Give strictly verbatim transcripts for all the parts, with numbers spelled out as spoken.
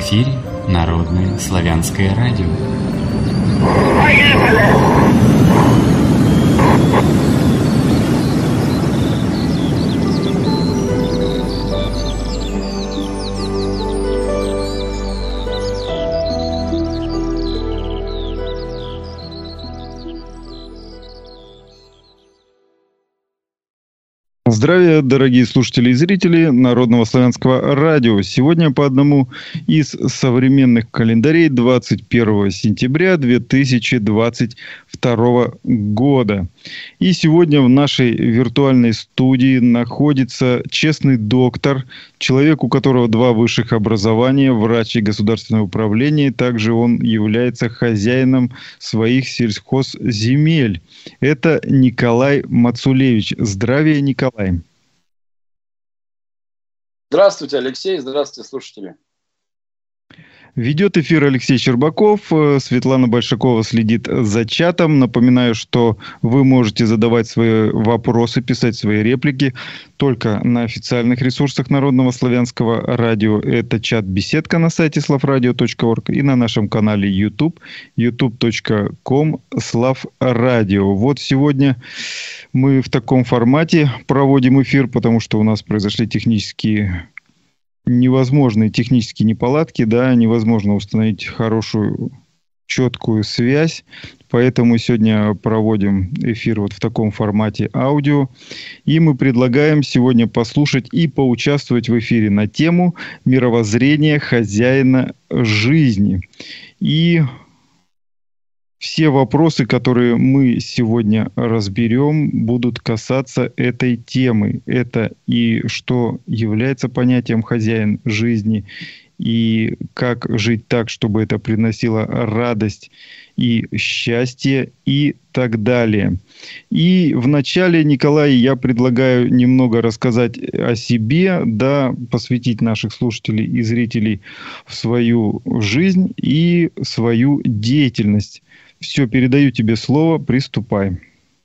эфире Народное славянское радио. Здравия, дорогие слушатели и зрители Народного славянского радио. Сегодня по одному из современных календарей двадцать первого сентября две тысячи двадцать второго года. И сегодня в нашей виртуальной студии находится честный доктор, человек, у которого два высших образования, врач и государственное управление. Также он является хозяином своих сельхозземель. Это Николай Мацулевич. Здравия, Николай. Здравствуйте, Алексей. Здравствуйте, слушатели. Ведет эфир Алексей Щербаков. Светлана Большакова следит за чатом. Напоминаю, что вы можете задавать свои вопросы, писать свои реплики только на официальных ресурсах Народного славянского радио. Это чат-беседка на сайте славрадио точка орг и на нашем канале YouTube ютуб точка ком слав радио. Вот сегодня мы в таком формате проводим эфир, потому что у нас произошли технические невозможные технические неполадки, да, невозможно установить хорошую, четкую связь, поэтому сегодня проводим эфир вот в таком формате аудио, и мы предлагаем сегодня послушать и поучаствовать в эфире на тему мировоззрения хозяина жизни. И все вопросы, которые мы сегодня разберем, будут касаться этой темы. Это и что является понятием хозяин жизни, и как жить так, чтобы это приносило радость и счастье, и так далее. И вначале, Николай, я предлагаю немного рассказать о себе, да, посвятить наших слушателей и зрителей в свою жизнь и свою деятельность. Все, передаю тебе слово, приступай.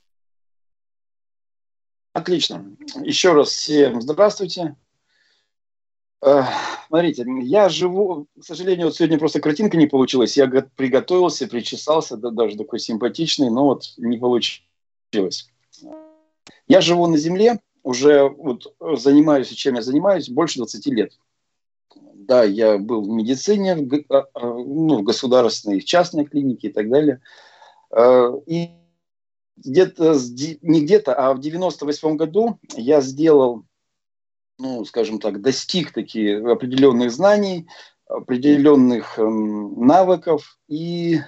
Отлично. Еще раз всем здравствуйте. Смотрите, я живу, к сожалению, вот сегодня просто картинка не получилась. Я приготовился, причесался, да, даже такой симпатичный, но вот не получилось. Я живу на земле, уже вот занимаюсь, чем я занимаюсь, больше двадцати лет. Да, я был в медицине, в, ну, в государственной, в частной клинике и так далее. И где-то, не где-то, а в девяносто восьмом году я сделал, ну, скажем так, достиг таких определенных знаний, определенных навыков и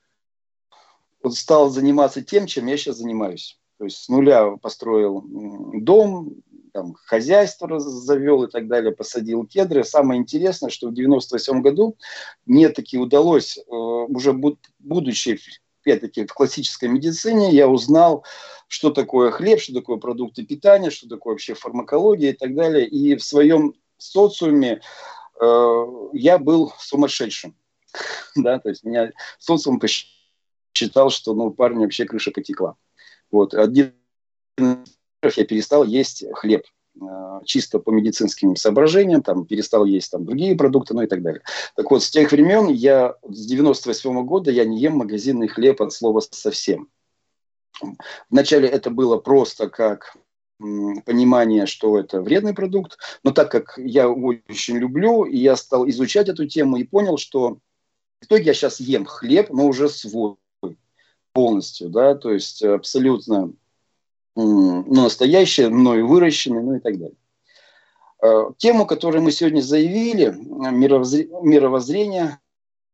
стал заниматься тем, чем я сейчас занимаюсь. То есть с нуля построил дом, там, хозяйство завел и так далее, посадил кедры. Самое интересное, что в девяносто восьмом году мне таки удалось, уже будучи, опять-таки, в классической медицине, я узнал, что такое хлеб, что такое продукты питания, что такое вообще фармакология и так далее. И в своем социуме э, я был сумасшедшим. Да, то есть меня социум посчитал, что, ну, парню вообще крыша потекла. Вот. Один я перестал есть хлеб чисто по медицинским соображениям, там, перестал есть там, другие продукты, ну и так далее. Так вот, с тех времен я, с девяносто восьмого года я не ем магазинный хлеб от слова совсем. Вначале это было просто как м, понимание, что это вредный продукт, но так как я очень люблю, и я стал изучать эту тему и понял, что в итоге я сейчас ем хлеб, но уже свой полностью, да, то есть абсолютно ну, настоящее, мною выращенное, ну и так далее. Тему, которую мы сегодня заявили, мировоззрение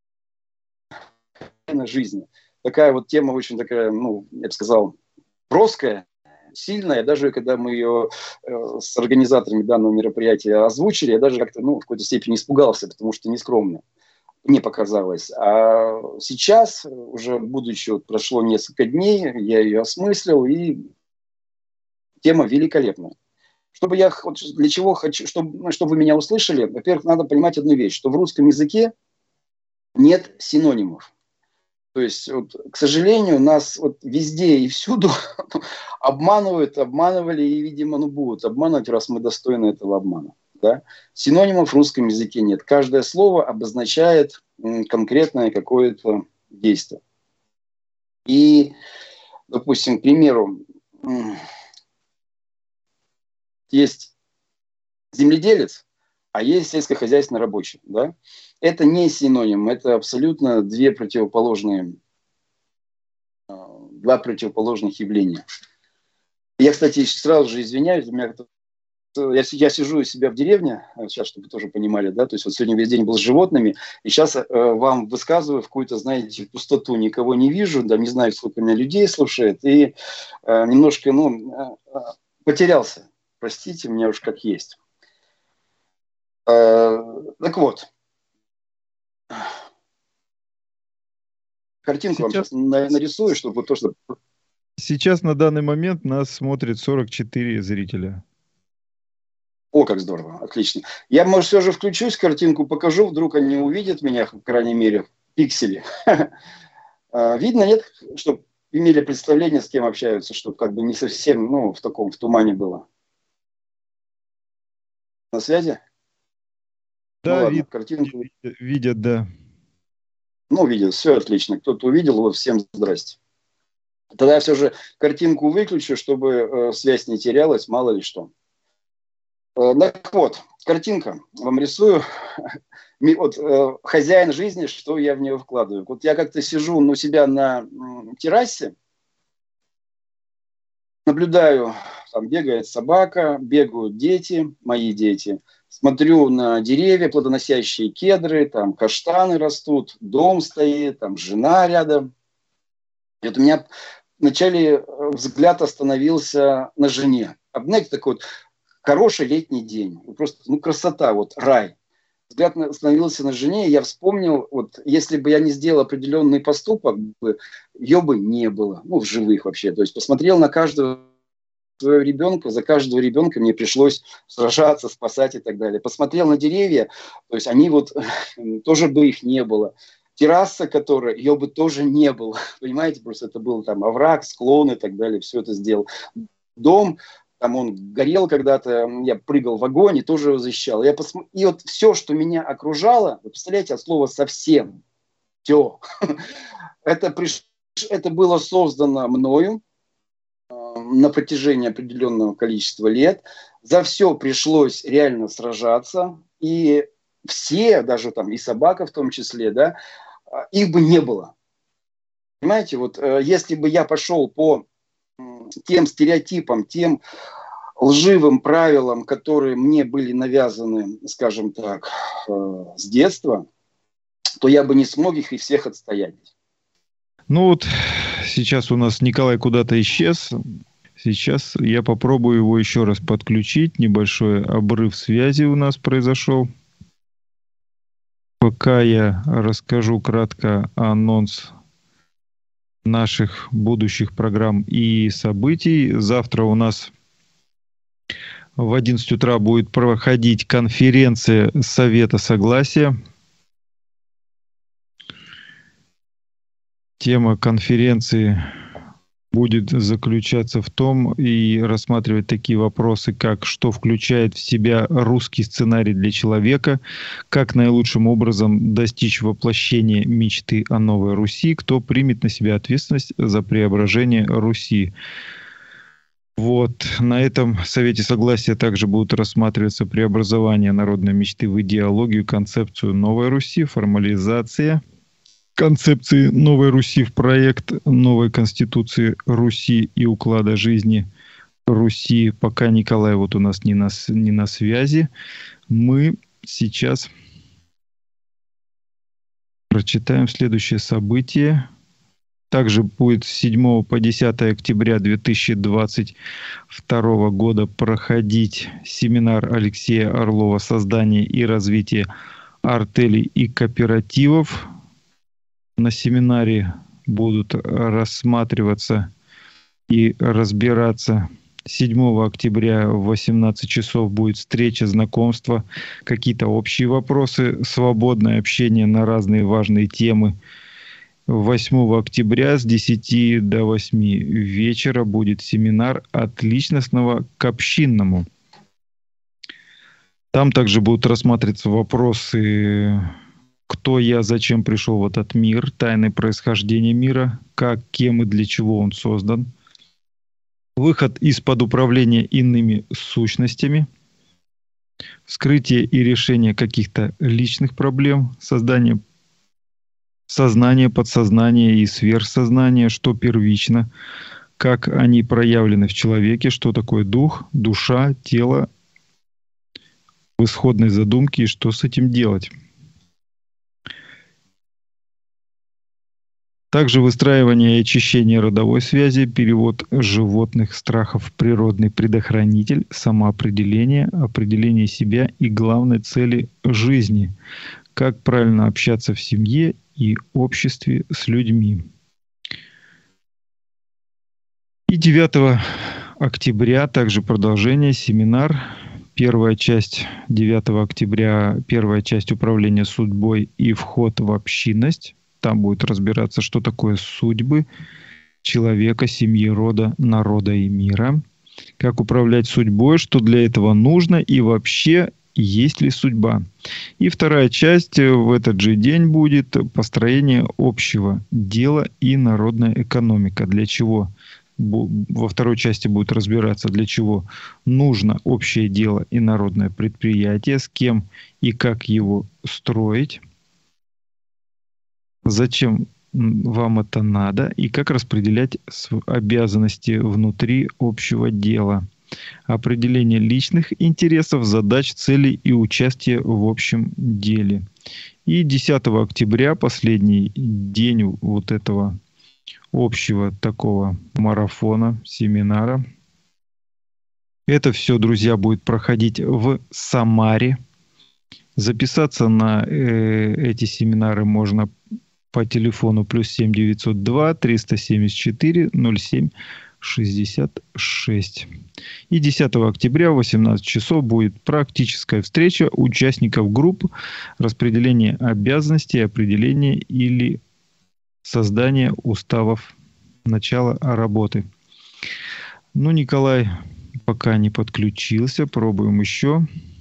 жизни. Такая вот тема очень такая, ну, я бы сказал, броская, сильная. Даже когда мы ее с организаторами данного мероприятия озвучили, я даже как-то, ну, в какой-то степени испугался, потому что нескромно мне показалось. А сейчас, уже будучи, вот, прошло несколько дней, я ее осмыслил, и тема великолепная. Чтобы я, для чего хочу, чтобы, чтобы вы меня услышали, во-первых, надо понимать одну вещь, что в русском языке нет синонимов. То есть, вот, к сожалению, нас вот везде и всюду обманывают, обманывали и, видимо, ну, будут обманывать, раз мы достойны этого обмана. Да? Синонимов в русском языке нет. Каждое слово обозначает конкретное какое-то действие. И, допустим, к примеру, есть земледелец, а есть сельскохозяйственный рабочий. Да? Это не синоним, это абсолютно две противоположные, два противоположных явления. Я, кстати, сразу же извиняюсь, у меня Я, я сижу у себя в деревне, сейчас, чтобы вы тоже понимали, да, то есть вот сегодня весь день был с животными, и сейчас э, вам высказываю в какую-то, знаете, пустоту, никого не вижу, да, не знаю, сколько меня людей слушает, и э, немножко, ну, э, потерялся, простите меня уж как есть. Э, так вот, картинку сейчас... вам сейчас нарисую, чтобы то, что... Сейчас на данный момент нас смотрит сорок четыре зрителя. О, как здорово, отлично. Я, может, все же включусь, картинку покажу, вдруг они увидят меня, по крайней мере, пиксели. Видно, нет, чтобы имели представление, с кем общаются, чтобы как бы не совсем, ну, в таком, в тумане было. На связи? Да, ну, ладно, вид, картинку. видят, да. Ну, видят, все отлично. Кто-то увидел, вот всем здрасте. Тогда я все же картинку выключу, чтобы э, связь не терялась, мало ли что. Так вот, картинка вам рисую. Вот, э, хозяин жизни, что я в нее вкладываю. Вот я как-то сижу у себя на м, террасе, наблюдаю, там бегает собака, бегают дети, мои дети. Смотрю на деревья, плодоносящие кедры, там каштаны растут, дом стоит, там жена рядом. И вот у меня вначале взгляд остановился на жене. Знаете, такой вот хороший летний день. Просто, ну, красота, вот рай. Взгляд остановился на жене, и я вспомнил, вот если бы я не сделал определенный поступок, ее бы не было, ну, в живых вообще. То есть посмотрел на каждого своего ребенка, за каждого ребенка мне пришлось сражаться, спасать и так далее. Посмотрел на деревья, то есть они вот, тоже бы их не было. Терраса, которая, ее бы тоже не было. Понимаете, просто это был там овраг, склон и так далее, все это сделал. Дом, там он горел когда-то, я прыгал в огонь и тоже его защищал. Я посм... И вот все, что меня окружало, вы представляете, от слова совсем, все, это, приш... это было создано мною э, на протяжении определенного количества лет. За все пришлось реально сражаться. И все, даже там и собака в том числе, да, их бы не было. Понимаете, вот э, если бы я пошел по тем стереотипам, тем лживым правилам, которые мне были навязаны, скажем так, с детства, то я бы не смог их и всех отстоять. Ну вот сейчас у нас Николай куда-то исчез. Сейчас я попробую его еще раз подключить. Небольшой обрыв связи у нас произошел. Пока я расскажу кратко анонс наших будущих программ и событий. Завтра у нас в одиннадцать утра будет проходить конференция Совета Согласия. Тема конференции будет заключаться в том и рассматривать такие вопросы, как что включает в себя русский сценарий для человека, как наилучшим образом достичь воплощения мечты о новой Руси, кто примет на себя ответственность за преображение Руси. Вот. На этом Совете Согласия также будут рассматриваться преобразование народной мечты в идеологию, концепцию новой Руси, формализация концепции новой Руси в проект новой конституции Руси и уклада жизни Руси. Пока Николай вот у нас не на, не на связи, мы сейчас прочитаем следующее событие. Также будет с седьмого по десятое октября две тысячи двадцать второго года проходить семинар Алексея Орлова «Создание и развитие артелей и кооперативов». На семинаре будут рассматриваться и разбираться. седьмого октября в восемнадцать часов будет встреча, знакомство, какие-то общие вопросы, свободное общение на разные важные темы. восьмого октября с десяти до восьми вечера будет семинар от личностного к общинному. Там также будут рассматриваться вопросы, кто я, зачем пришел в этот мир, тайны происхождения мира, как, кем и для чего он создан, выход из-под управления иными сущностями, вскрытие и решение каких-то личных проблем, создание сознания, подсознания и сверхсознания, что первично, как они проявлены в человеке, что такое дух, душа, тело, в исходной задумке и что с этим делать. Также выстраивание и очищение родовой связи, перевод животных страхов в природный предохранитель, самоопределение, определение себя и главной цели жизни, как правильно общаться в семье и обществе с людьми. И девятого октября также продолжение, семинар. Первая часть девятого октября, первая часть управления судьбой и вход в общинность. Там будет разбираться, что такое судьбы человека, семьи, рода, народа и мира. Как управлять судьбой, что для этого нужно и вообще есть ли судьба. И вторая часть в этот же день будет построение общего дела и народная экономика. Для чего? Во второй части будет разбираться, для чего нужно общее дело и народное предприятие, с кем и как его строить. Зачем вам это надо и как распределять обязанности внутри общего дела. Определение личных интересов, задач, целей и участие в общем деле. И десятого октября, последний день вот этого общего такого марафона, семинара. Это все, друзья, будет проходить в Самаре. Записаться на э, эти семинары можно по телефону плюс семь девятьсот два триста семьдесят четыре ноль семь шестьдесят шесть. И десятого октября в восемнадцать часов будет практическая встреча участников групп, распределение обязанностей, определение или создание уставов, начало работы. Ну, Николай пока не подключился, пробуем еще.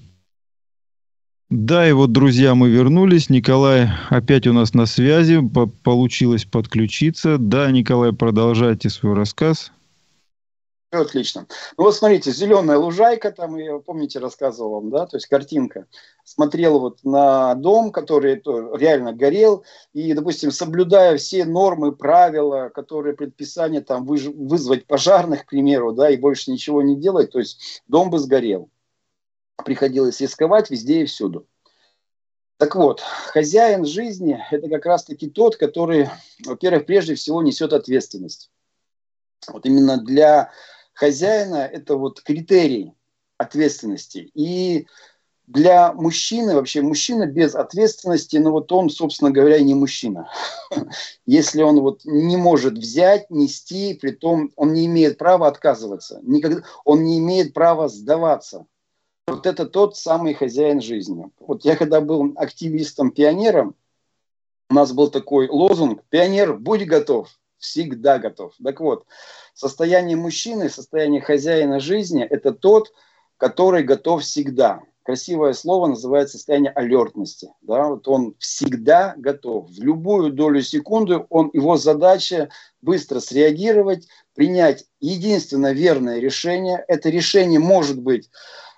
Да, и вот, друзья, мы вернулись. Николай опять у нас на связи. Получилось подключиться. Да, Николай, продолжайте свой рассказ. Отлично. Ну вот смотрите, зеленая лужайка, там, я, помните, рассказывал вам, да, то есть картинка. Смотрел вот на дом, который реально горел, и, допустим, соблюдая все нормы, правила, которые предписания, там, вызвать пожарных, к примеру, да, и больше ничего не делать, то есть дом бы сгорел. Приходилось рисковать везде и всюду. Так вот, хозяин жизни – это как раз-таки тот, который, во-первых, прежде всего несет ответственность. Вот именно для хозяина это вот критерий ответственности. И для мужчины, вообще мужчина без ответственности, ну вот он, собственно говоря, и не мужчина. Если он вот не может взять, нести, притом он не имеет права отказываться, никогда, он не имеет права сдаваться. Вот это тот самый хозяин жизни. Вот я когда был активистом-пионером, у нас был такой лозунг: «Пионер, будь готов, всегда готов». Так вот, состояние мужчины, состояние хозяина жизни – это тот, который готов всегда. Красивое слово называется состояние алертности. Да? Вот он всегда готов. В любую долю секунды он, его задача быстро среагировать, принять единственно верное решение. Это решение может быть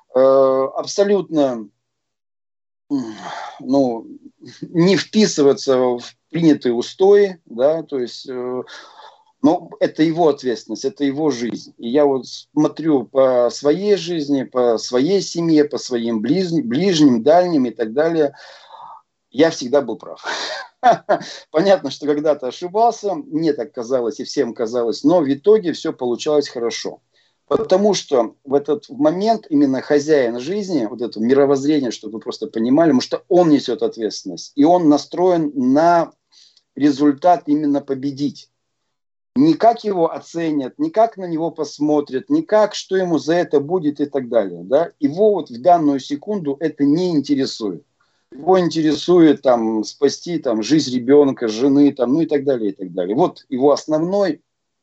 абсолютно, ну, не вписываться в принятые устои, да, то есть, но это его ответственность, это его жизнь. И я вот смотрю по своей жизни, по своей семье, по своим ближним, ближним, дальним и так далее, я всегда был прав. Понятно, что когда-то ошибался, мне так казалось и всем казалось, но в итоге все получалось хорошо. Потому что в этот момент именно хозяин жизни, вот это мировоззрение, чтобы вы просто понимали, потому что он несет ответственность. И он настроен на результат именно победить. Не как его оценят, не как на него посмотрят, не как, что ему за это будет и так далее. Да? Его вот в данную секунду это не интересует. Его интересует там, спасти там, жизнь ребенка, жены, там, ну и так далее, и так далее. Вот его основной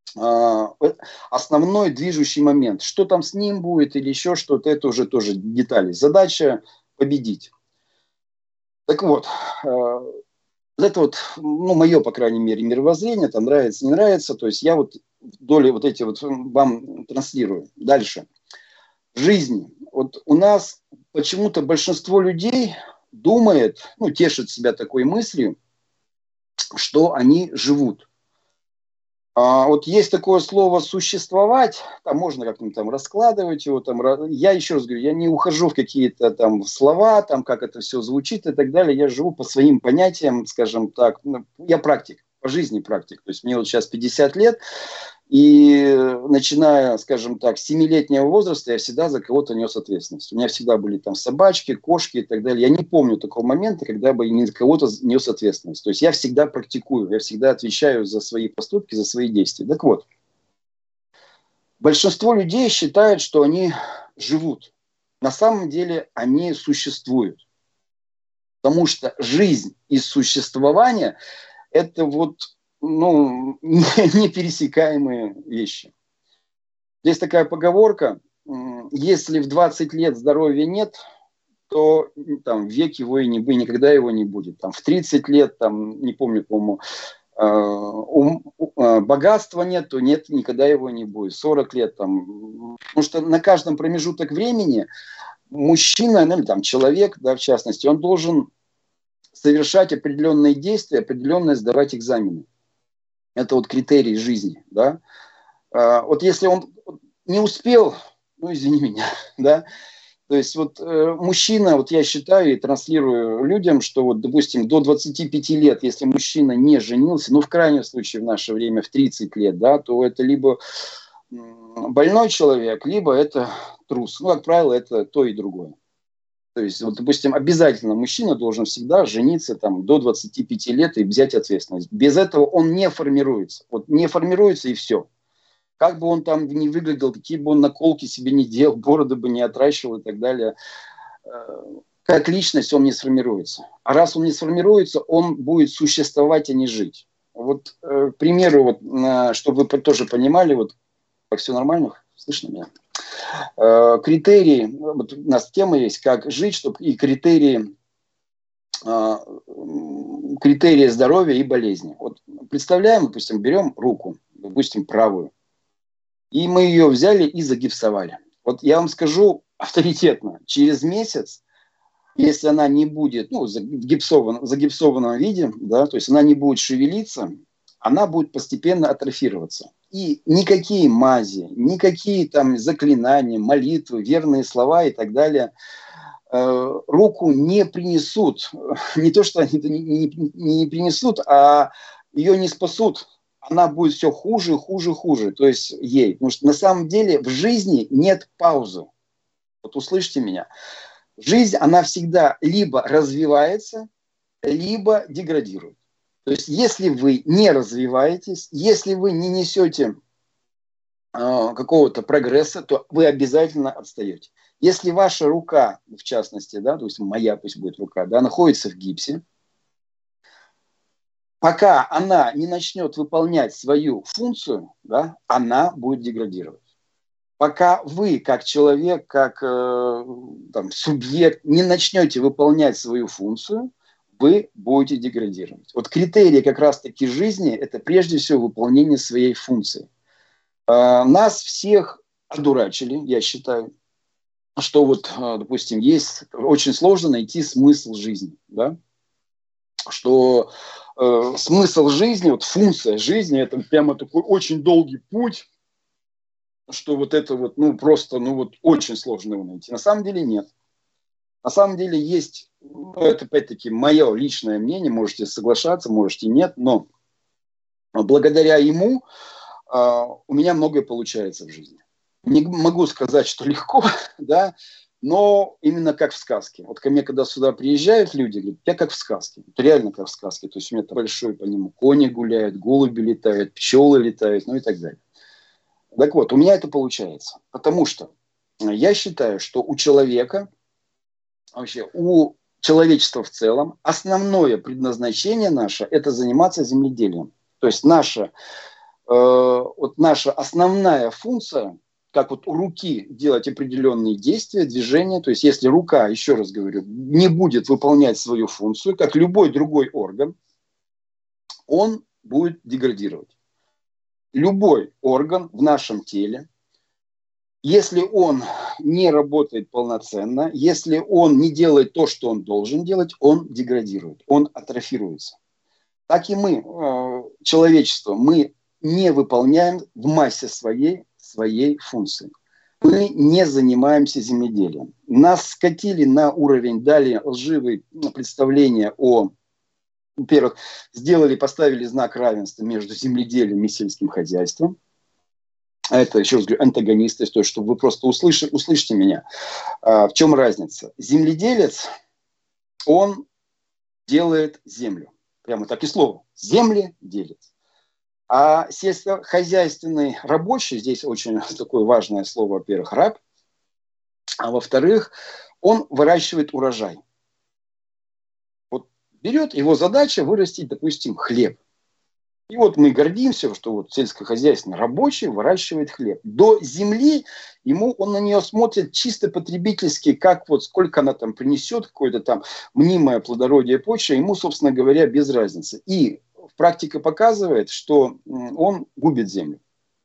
основной движущий момент. Что там с ним будет или еще что-то, это уже тоже детали. Задача победить. Так вот, это вот, ну, мое, по крайней мере, мировоззрение, там нравится, не нравится, то есть я вот доли вот эти вот вам транслирую. Дальше. Жизнь. Вот у нас почему-то большинство людей думает, ну, тешит себя такой мыслью, что они живут. А вот есть такое слово «существовать», там можно как-нибудь там раскладывать его, там, я еще раз говорю, я не ухожу в какие-то там слова, там, как это все звучит и так далее, я живу по своим понятиям, скажем так, я практик, по жизни практик, то есть мне вот сейчас пятьдесят лет, и начиная, скажем так, с семилетнего возраста я всегда за кого-то нес ответственность. У меня всегда были там собачки, кошки и так далее. Я не помню такого момента, когда бы не за кого-то нес ответственность. То есть я всегда практикую, я всегда отвечаю за свои поступки, за свои действия. Так вот, большинство людей считают, что они живут. На самом деле они существуют. Потому что жизнь и существование – это вот, ну, непересекаемые вещи. Есть такая поговорка: если в двадцать лет здоровья нет, то там век его и не будет, никогда его не будет. Там в тридцать лет, там, не помню, по-моему, богатства нет, то нет, никогда его не будет. сорок лет там. Потому что на каждом промежуток времени мужчина, ну, или там человек, да, в частности, он должен совершать определенные действия, определенные сдавать экзамены. Это вот критерий жизни, да. А, вот если он не успел, ну, извини меня, да. То есть вот э, мужчина, вот я считаю и транслирую людям, что вот, допустим, до двадцати пяти лет, если мужчина не женился, ну, в крайнем случае в наше время в тридцать лет, да, то это либо больной человек, либо это трус. Ну, как правило, это то и другое. То есть, вот, допустим, обязательно мужчина должен всегда жениться там, до двадцати пяти лет и взять ответственность. Без этого он не формируется. Вот не формируется и все. Как бы он там ни выглядел, какие бы он наколки себе не делал, бороды бы не отращивал и так далее, как личность он не сформируется. А раз он не сформируется, он будет существовать, а не жить. Вот, к примеру, вот, чтобы вы тоже понимали, вот, как все нормально, слышно меня? Критерии, вот у нас тема есть, как жить, чтобы и критерии, критерии здоровья и болезни. Вот представляем, допустим, берем руку, допустим, правую, и мы ее взяли и загипсовали. Вот я вам скажу авторитетно, через месяц, если она не будет, ну, в загипсованном, в загипсованном виде, да, то есть она не будет шевелиться, она будет постепенно атрофироваться. И никакие мази, никакие там заклинания, молитвы, верные слова и так далее э, руку не принесут. Не то, что они не, не, не принесут, а ее не спасут. Она будет все хуже, хуже, хуже. То есть ей. Потому что на самом деле в жизни нет паузы. Вот услышьте меня. Жизнь, она всегда либо развивается, либо деградирует. То есть, если вы не развиваетесь, если вы не несете э, какого-то прогресса, то вы обязательно отстаете. Если ваша рука, в частности, да, то есть моя пусть будет рука, да, находится в гипсе, пока она не начнет выполнять свою функцию, да, она будет деградировать. Пока вы, как человек, как э, там, субъект, не начнете выполнять свою функцию, вы будете деградировать. Вот критерии как раз-таки жизни – это прежде всего выполнение своей функции. Э, нас всех одурачили, я считаю, что вот, э, допустим, есть очень сложно найти смысл жизни, да? Что э, смысл жизни, вот функция жизни – это прямо такой очень долгий путь, что вот это вот, ну, просто, ну, вот очень сложно его найти. На самом деле нет. На самом деле есть, ну, это опять-таки мое личное мнение, можете соглашаться, можете нет, но благодаря ему э, у меня многое получается в жизни. Не могу сказать, что легко, да, но именно как в сказке. Вот ко мне, когда сюда приезжают люди, говорят, я как в сказке. Это реально как в сказке. То есть у меня большой, по нему, кони гуляют, голуби летают, пчелы летают, ну и так далее. Так вот, у меня это получается. Потому что я считаю, что у человека, вообще у человечества в целом, основное предназначение наше – это заниматься земледелием. То есть наша вот наша основная функция, как вот у руки делать определенные действия, движения. То есть если рука, еще раз говорю, не будет выполнять свою функцию, как любой другой орган, он будет деградировать. Любой орган в нашем теле, если он не работает полноценно, если он не делает то, что он должен делать, он деградирует, он атрофируется. Так и мы, человечество, мы не выполняем в массе своей своей функции. Мы не занимаемся земледелием. Нас скатили на уровень, дали лживые представления о, во-первых, сделали, поставили знак равенства между земледелием и сельским хозяйством. А это, еще раз говорю, антагонисты, то есть, чтобы вы просто услышали, услышите меня. А, в чем разница? Земледелец, он делает землю. Прямо так и слово. Земледелец. А сельскохозяйственный рабочий, здесь очень такое важное слово, во-первых, раб, а во-вторых, он выращивает урожай. Вот берет, его задача вырастить, допустим, хлеб. И вот мы гордимся, что вот сельскохозяйственный рабочий выращивает хлеб. До земли ему, он на нее смотрит чисто потребительски, как вот сколько она там принесет, какое-то там мнимое плодородие почвы, ему, собственно говоря, без разницы. И практика показывает, что он губит землю.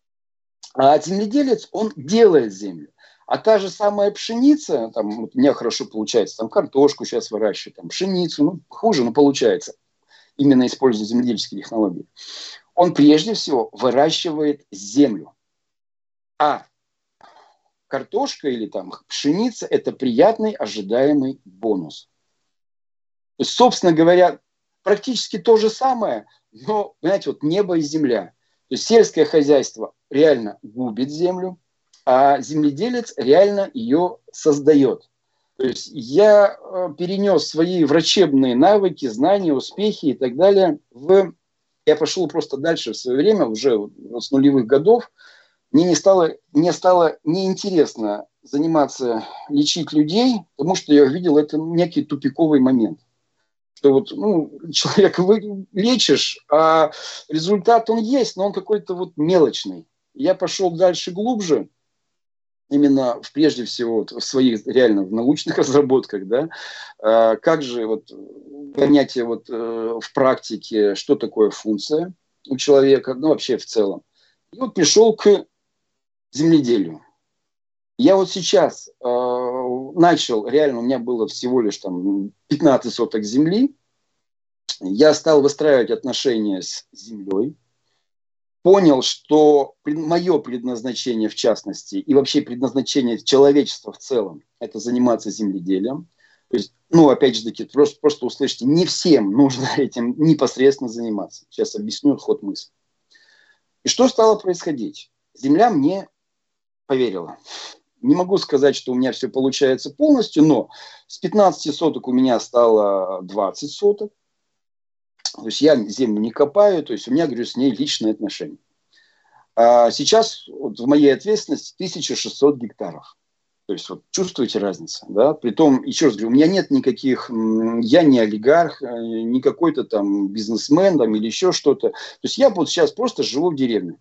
А земледелец, он делает землю. А та же самая пшеница, там, вот у меня хорошо получается, там картошку сейчас выращиваю, там, пшеницу, ну, хуже, но получается, именно используя земледельческие технологии. Он прежде всего выращивает землю. А картошка или там пшеница – это приятный ожидаемый бонус. То есть, собственно говоря, практически то же самое, но, понимаете, вот небо и земля. То есть сельское хозяйство реально губит землю, а земледелец реально ее создает. То есть я перенес свои врачебные навыки, знания, успехи и так далее в... Я пошел просто дальше в свое время, уже с нулевых годов. Мне не стало, мне стало неинтересно заниматься, лечить людей, потому что я увидел это некий тупиковый момент. Что вот, ну, человека вы лечишь, а результат он есть, но он какой-то вот мелочный. Я пошел дальше глубже, именно в, прежде всего вот, в своих реально в научных разработках, да, а, как же вот понятие вот э, в практике, что такое функция у человека, ну вообще в целом. И вот пришел к земледелию. Я вот сейчас э, начал, реально у меня было всего лишь там пятнадцать соток земли, я стал выстраивать отношения с землей, понял, что мое предназначение в частности и вообще предназначение человечества в целом это заниматься земледелием. То есть, ну, опять же таки, просто, просто услышите, не всем нужно этим непосредственно заниматься. Сейчас объясню ход мысли. И что стало происходить? Земля мне поверила. Не могу сказать, что у меня все получается полностью, но с пятнадцати соток у меня стало двадцать соток. То есть я землю не копаю, то есть у меня, говорю, с ней личные отношения. А сейчас вот в моей ответственности тысяча шестьсот гектаров. То есть вот чувствуете разницу, да? Притом, еще раз говорю, у меня нет никаких, я не олигарх, не какой-то там бизнесмен там, или еще что-то. То есть я вот сейчас просто живу в деревне.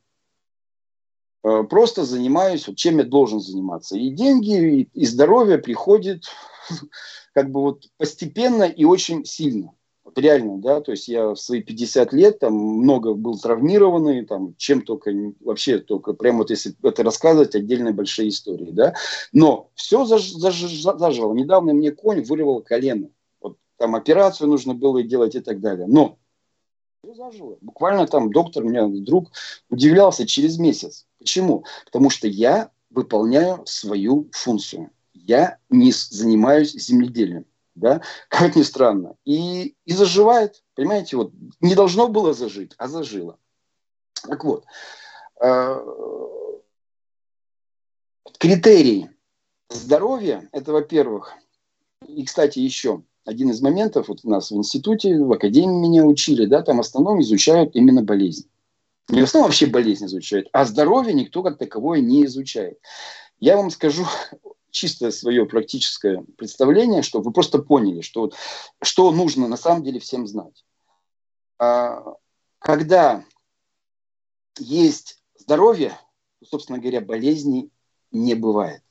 Просто занимаюсь, вот, чем я должен заниматься. И деньги, и здоровье приходит как бы вот постепенно и очень сильно. Вот реально, да, то есть я в свои пятьдесят лет там много был травмированный, там, чем только, вообще только, прямо вот если это рассказывать, отдельные большие истории, да. Но все заж, заж, зажило. Недавно мне конь вырвал колено. Вот там операцию нужно было делать и так далее. Но все зажило. Буквально там доктор, у меня друг удивлялся через месяц. Почему? Потому что я выполняю свою функцию. Я не занимаюсь земледелием. Да? Как ни странно. И, и заживает. Понимаете, вот не должно было зажить, а зажило. Так вот. Э, критерий здоровья, это, во-первых, и, кстати, еще один из моментов, вот у нас в институте, в академии меня учили, да, там в основном изучают именно болезнь. Не в основном вообще болезнь изучают, а здоровье никто как таковое не изучает. Я вам скажу чисто свое практическое представление, чтобы вы просто поняли, что, что нужно на самом деле всем знать. Когда есть здоровье, то, собственно говоря, болезней не бывает.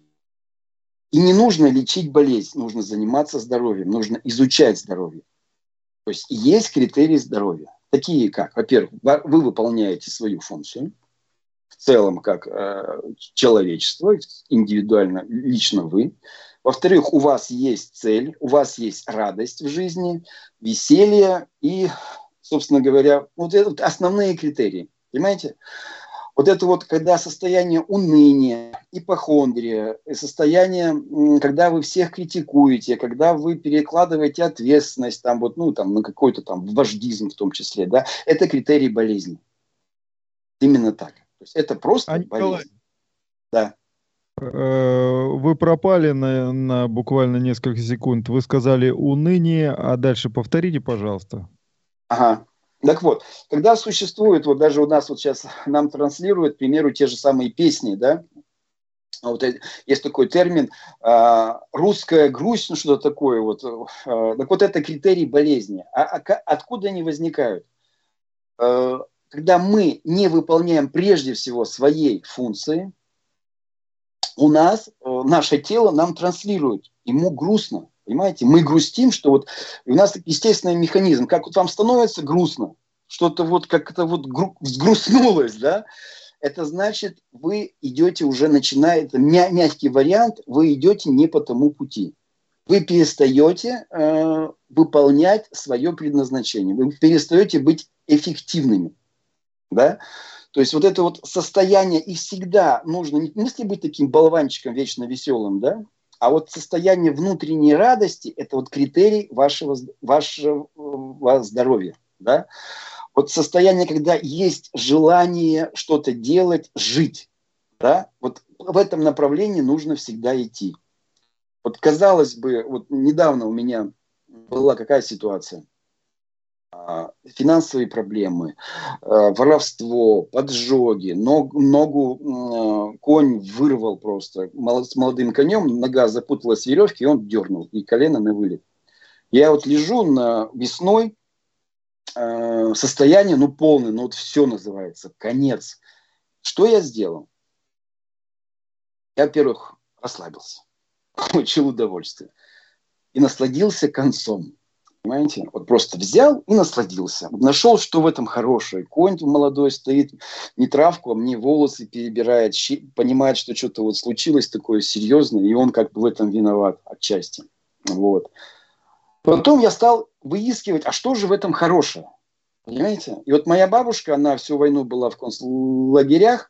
И не нужно лечить болезнь, нужно заниматься здоровьем, нужно изучать здоровье. То есть есть критерии здоровья, такие как, во-первых, вы выполняете свою функцию, в целом как э, человечество, индивидуально, лично вы. Во-вторых, у вас есть цель, у вас есть радость в жизни, веселье и, собственно говоря, вот это вот основные критерии, понимаете? Вот это вот, когда состояние уныния, ипохондрия, состояние, когда вы всех критикуете, когда вы перекладываете ответственность там, вот, ну, там, на какой-то там вождизм в том числе, да, это критерий болезни. Именно так. То есть это просто А, болезнь. Николай, Да. вы пропали на, на буквально несколько секунд. Вы сказали уныние, а дальше повторите, пожалуйста. Ага. Так вот, когда существует, вот даже у нас вот сейчас нам транслируют, к примеру, те же самые песни, да, вот есть такой термин э, русская грусть, ну что-то такое вот. Э, так вот это критерий болезни. А, а откуда они возникают? Э, когда мы не выполняем прежде всего своей функции, у нас, э, наше тело нам транслирует, ему грустно. Понимаете, мы грустим, что вот у нас естественный механизм, как вот вам становится грустно, что-то вот как-то вот гру- взгрустнулось, да, это значит, вы идете уже, начиная, это мя- мягкий вариант, вы идете не по тому пути. Вы перестаете э, выполнять свое предназначение, вы перестаете быть эффективными, да. То есть вот это вот состояние, и всегда нужно не в смысле быть таким болванчиком вечно веселым, да, а вот состояние внутренней радости – это вот критерий вашего, вашего здоровья. Да? Вот состояние, когда есть желание что-то делать, жить. Да? Вот в этом направлении нужно всегда идти. Вот казалось бы, вот недавно у меня была какая ситуация? Финансовые проблемы, воровство, поджоги, ног, ногу конь вырвал просто с молодым конем, нога запуталась в веревке, и он дернул, и колено на вылет. Я вот лежу на весной, состояние, ну, полное, ну, вот все называется, конец. Что я сделал? Я, во-первых, расслабился, получил удовольствие и насладился концом. Понимаете? Вот просто взял и насладился. Нашел, что в этом хорошее. Конь молодой стоит, не травку, а мне волосы перебирает, понимает, что что-то вот случилось такое серьезное, и он как бы в этом виноват отчасти. Вот. Потом я стал выискивать, а что же в этом хорошее? Понимаете? И вот моя бабушка, она всю войну была в концлагерях,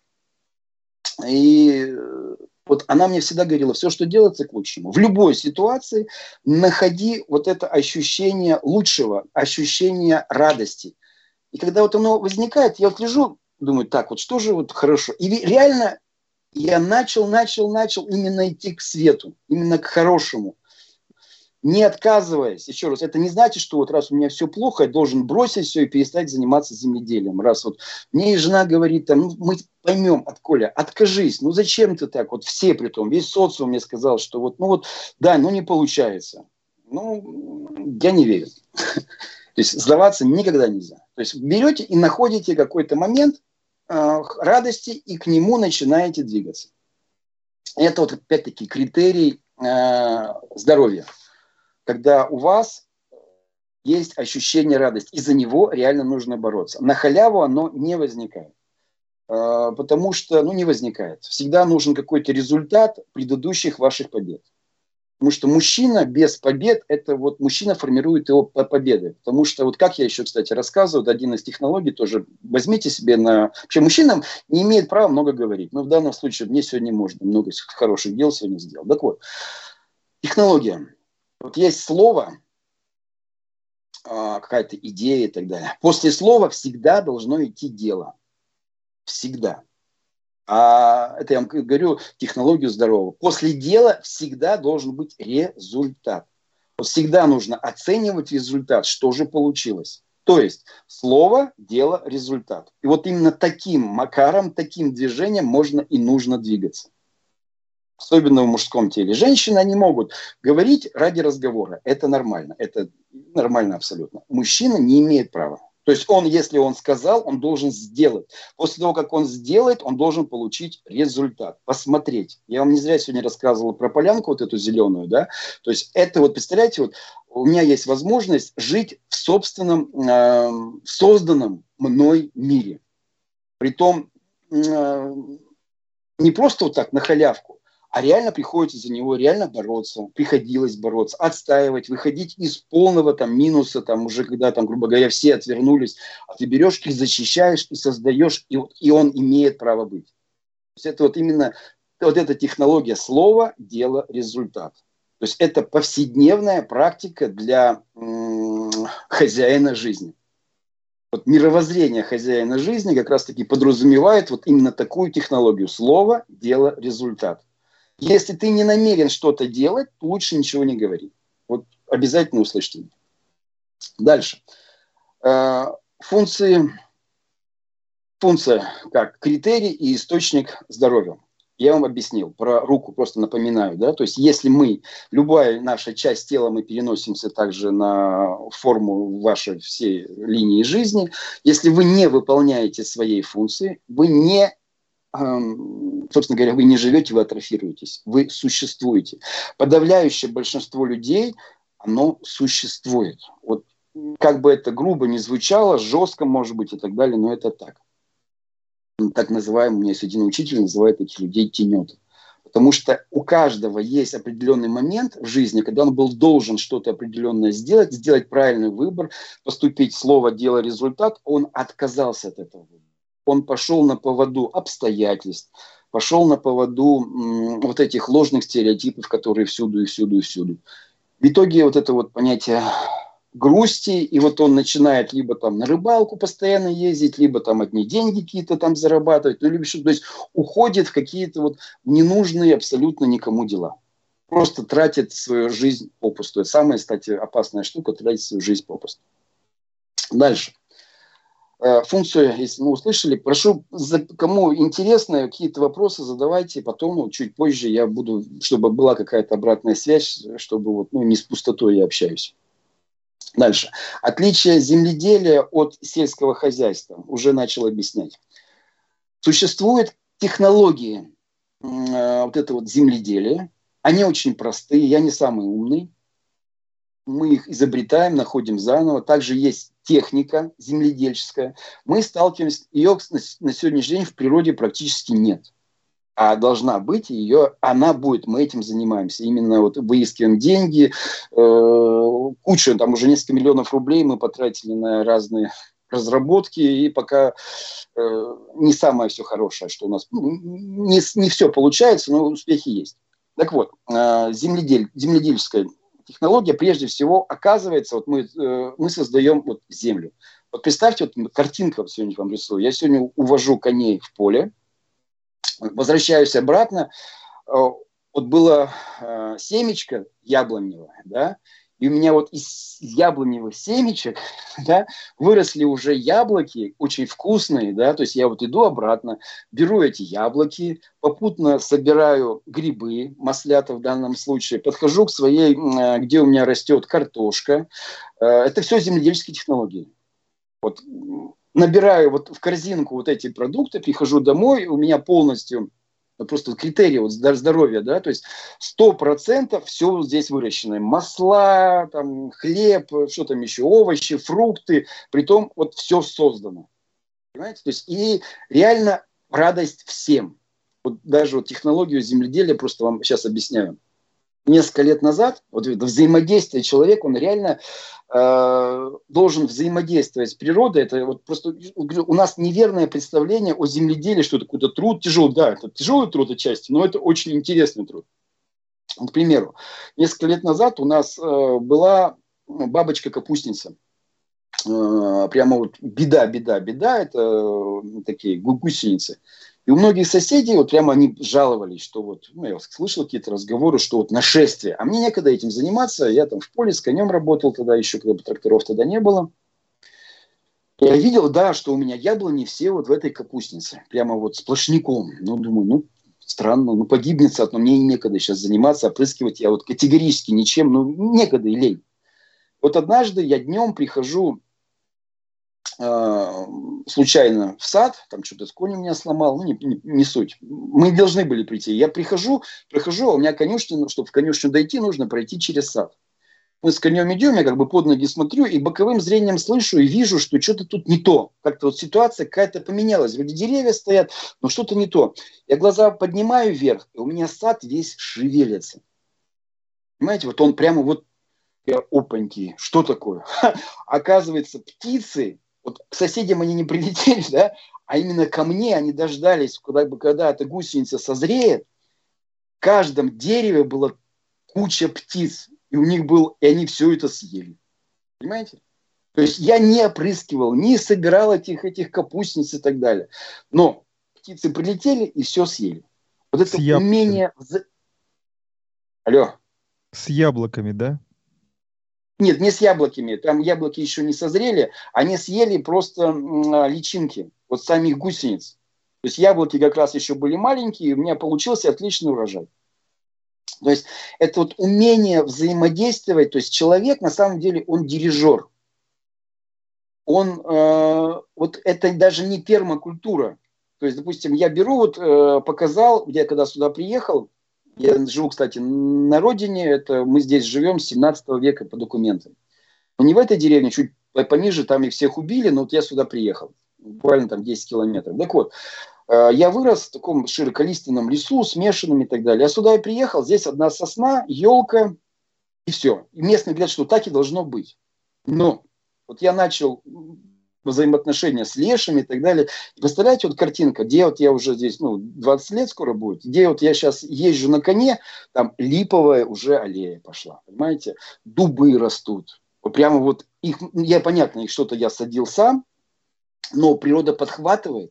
и вот она мне всегда говорила, все, что делается, к лучшему. В любой ситуации находи вот это ощущение лучшего, ощущение радости. И когда вот оно возникает, я вот лежу, думаю, так, вот что же вот хорошо. И реально я начал, начал, начал именно идти к свету, именно к хорошему. Не отказываясь, еще раз, это не значит, что вот раз у меня все плохо, я должен бросить все и перестать заниматься земледелием. Раз вот мне и жена говорит, там, ну, мы поймем от Коля, откажись, ну зачем ты так, вот все при том, весь социум мне сказал, что вот, ну вот, да, ну не получается. Ну, я не верю. То есть сдаваться никогда нельзя. То есть берете и находите какой-то момент радости и к нему начинаете двигаться. Это вот опять-таки критерий здоровья. Когда у вас есть ощущение радости, и за него реально нужно бороться. На халяву оно не возникает. Потому что, ну, не возникает. Всегда нужен какой-то результат предыдущих ваших побед. Потому что мужчина без побед, это вот мужчина формирует его по победы. Потому что, вот как я еще, кстати, рассказываю, один из технологий тоже, возьмите себе на... Вообще, мужчинам не имеет права много говорить. Но в данном случае мне сегодня можно много хороших дел сегодня сделал. Так вот, технология. Вот есть слово, какая-то идея и так далее. После слова всегда должно идти дело. Всегда. А это я вам говорю технологию здорового. После дела всегда должен быть результат. Вот всегда нужно оценивать результат, что же получилось. То есть слово, дело, результат. И вот именно таким макаром, таким движением можно и нужно двигаться. Особенно в мужском теле. Женщины, они могут говорить ради разговора. Это нормально. Это нормально абсолютно. Мужчина не имеет права. То есть он, если он сказал, он должен сделать. После того, как он сделает, он должен получить результат, посмотреть. Я вам не зря сегодня рассказывал про полянку вот эту зеленую, да. То есть это вот, представляете, вот у меня есть возможность жить в собственном, э, в созданном мной мире. Притом э, не просто вот так на халявку, а реально приходится за него реально бороться, приходилось бороться, отстаивать, выходить из полного там минуса, там уже когда там, грубо говоря, все отвернулись, а ты берешь их, защищаешь и создаешь, и, и он имеет право быть. То есть это вот именно вот эта технология слова, дело, результат. То есть это повседневная практика для м- хозяина жизни. Вот мировоззрение хозяина жизни как раз-таки подразумевает вот именно такую технологию слова, дело, результат. Если ты не намерен что-то делать, то лучше ничего не говори. Вот обязательно услышьте меня. Дальше. Функции, функция как критерий и источник здоровья. Я вам объяснил про руку, просто напоминаю. Да? То есть если мы, любая наша часть тела, мы переносимся также на форму вашей всей линии жизни. Если вы не выполняете своей функции, вы не собственно говоря, вы не живете, вы атрофируетесь, вы существуете. Подавляющее большинство людей, оно существует. Вот как бы это грубо не звучало, жестко, может быть, и так далее, но это так. Так называемый, у меня есть один учитель, называет этих людей тенеты. Потому что у каждого есть определенный момент в жизни, когда он был должен что-то определенное сделать, сделать правильный выбор, поступить слово, дело, результат, он отказался от этого выбора. Он пошел на поводу обстоятельств, пошел на поводу м, вот этих ложных стереотипов, которые всюду и всюду и всюду. В итоге вот это вот понятие грусти, и вот он начинает либо там на рыбалку постоянно ездить, либо там одни деньги какие-то там зарабатывать, ну, либо что-то, то есть уходит в какие-то вот ненужные абсолютно никому дела. Просто тратит свою жизнь попусту. Это самая, кстати, опасная штука, тратить свою жизнь попусту. Дальше. Функцию, если мы услышали, прошу, кому интересно, какие-то вопросы задавайте, потом, ну, чуть позже я буду, чтобы была какая-то обратная связь, чтобы вот, ну, не с пустотой я общаюсь. Дальше. Отличие земледелия от сельского хозяйства. Уже начал объяснять. Существуют технологии э, вот это вот земледелия. Они очень простые, я не самый умный. Мы их изобретаем, находим заново. Также есть техника земледельческая. Мы сталкиваемся, ее на сегодняшний день в природе практически нет. А должна быть ее, она будет, мы этим занимаемся. Именно вот выискиваем деньги, э, кучу, там уже несколько миллионов рублей мы потратили на разные разработки, и пока э, не самое все хорошее, что у нас, ну, не, не все получается, но успехи есть. Так вот, э, земледель, земледельческая технология, прежде всего, оказывается, вот мы, э, мы создаем вот землю. Вот представьте, вот картинка вот сегодня вам рисую. Я сегодня увожу коней в поле, возвращаюсь обратно. Вот было э, семечко яблоневое, да, и у меня вот из яблоневых семечек, да, выросли уже яблоки, очень вкусные, да, то есть я вот иду обратно, беру эти яблоки, попутно собираю грибы, маслята в данном случае, подхожу к своей, э, где у меня растет картошка. Э, это все земледельческие технологии. Вот набираю вот в корзинку вот эти продукты, прихожу домой, у меня полностью просто критерии вот здоровья, да, то есть сто процентов все здесь выращенное. Масла, там, хлеб, что там еще, овощи, фрукты, притом вот все создано. Понимаете? То есть и реально радость всем. Вот даже вот технологию земледелия просто вам сейчас объясняю. Несколько лет назад вот это взаимодействие человека, он реально э, должен взаимодействовать с природой. Это вот просто у нас неверное представление о земледелии, что это какой-то труд тяжелый. Да, это тяжелый труд отчасти, но это очень интересный труд. К примеру, несколько лет назад у нас э, была бабочка-капустница. Э, прямо вот беда, беда, беда. Это э, такие гусеницы. И у многих соседей вот прямо они жаловались, что вот, ну, я слышал какие-то разговоры, что вот нашествие. А мне некогда этим заниматься. Я там в поле с конем работал тогда еще, когда тракторов тогда не было. Я видел, да, что у меня яблони все вот в этой капустнице. Прямо вот сплошняком. Ну, думаю, ну, странно, ну, погибнет одно. Мне некогда сейчас заниматься, опрыскивать. Я вот категорически ничем, ну, некогда и лень. Вот однажды я днем прихожу э, случайно в сад, там что-то конь у меня сломал, ну, не, не, не суть. Мы должны были прийти. Я прихожу, прихожу, а у меня конюшня, ну, чтобы в конюшню дойти, нужно пройти через сад. Мы с конем идем, я как бы под ноги смотрю и боковым зрением слышу и вижу, что что-то тут не то. Как-то вот ситуация какая-то поменялась. Вроде деревья стоят, но что-то не то. Я глаза поднимаю вверх, и у меня сад весь шевелится. Понимаете, вот он прямо вот, я, опаньки, что такое? Оказывается, птицы, вот к соседям они не прилетели, да, а именно ко мне они дождались, когда, когда эта гусеница созреет. В каждом дереве была куча птиц. И у них был, и они все это съели. Понимаете? То есть я не опрыскивал, не собирал этих, этих капустниц и так далее. Но птицы прилетели и все съели. Вот это умение... Алло. С яблоками, да? Нет, не с яблоками. Там яблоки еще не созрели. Они съели просто м, личинки. Вот самих гусениц. То есть яблоки как раз еще были маленькие. И у меня получился отличный урожай. То есть это вот умение взаимодействовать, то есть человек на самом деле он дирижер. Он, э, вот это даже не пермакультура. То есть, допустим, я беру, вот э, показал, я когда сюда приехал, я живу, кстати, на родине, это мы здесь живем с семнадцатого века по документам. Но не в этой деревне, чуть пониже, там их всех убили, но вот я сюда приехал, буквально там десять километров. Так вот, я вырос в таком широколиственном лесу, смешанном и так далее. Я сюда и приехал, здесь одна сосна, елка и все. И местные говорят, что так и должно быть. Но вот я начал взаимоотношения с лешами и так далее. И представляете, вот картинка, где вот я уже здесь, ну, двадцать лет скоро будет, где вот я сейчас езжу на коне, там липовая уже аллея пошла, понимаете? Дубы растут. Вот прямо вот их, я понятно, их что-то я садил сам, но природа подхватывает.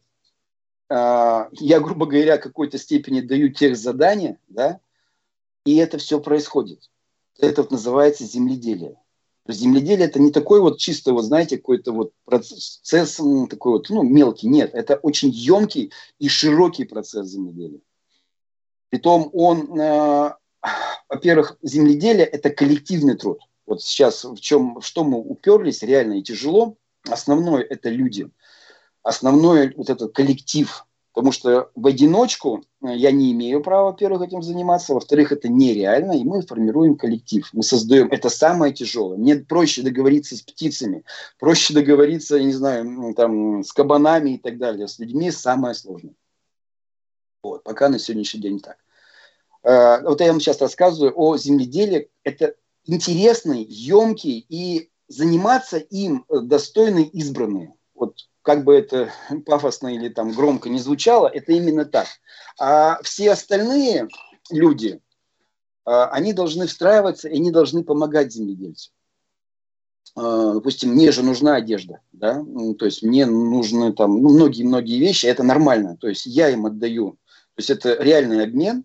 Я, грубо говоря, в какой-то степени даю тех задания, да, и это все происходит. Это вот называется земледелие. То есть земледелие это не такой вот чисто, вот знаете, какой-то вот процесс такой вот, ну, мелкий. Нет, это очень емкий и широкий процесс земледелия. Притом он, э, во-первых, земледелие это коллективный труд. Вот сейчас в чем, в что мы уперлись реально и тяжело, основное это люди. Основной вот этот коллектив, потому что в одиночку я не имею права, во-первых, этим заниматься, во-вторых, это нереально, и мы формируем коллектив, мы создаем, это самое тяжелое. Мне проще договориться с птицами, проще договориться, я не знаю, там, с кабанами и так далее, с людьми самое сложное. Вот, пока на сегодняшний день так. Вот я вам сейчас рассказываю о земледелии, это интересный, емкий, и заниматься им достойные избранные. Вот как бы это пафосно или там громко не звучало, это именно так. А все остальные люди, они должны встраиваться и они должны помогать земледельцу. Допустим, мне же нужна одежда, да, то есть мне нужны там многие-многие вещи, это нормально, то есть я им отдаю, то есть это реальный обмен,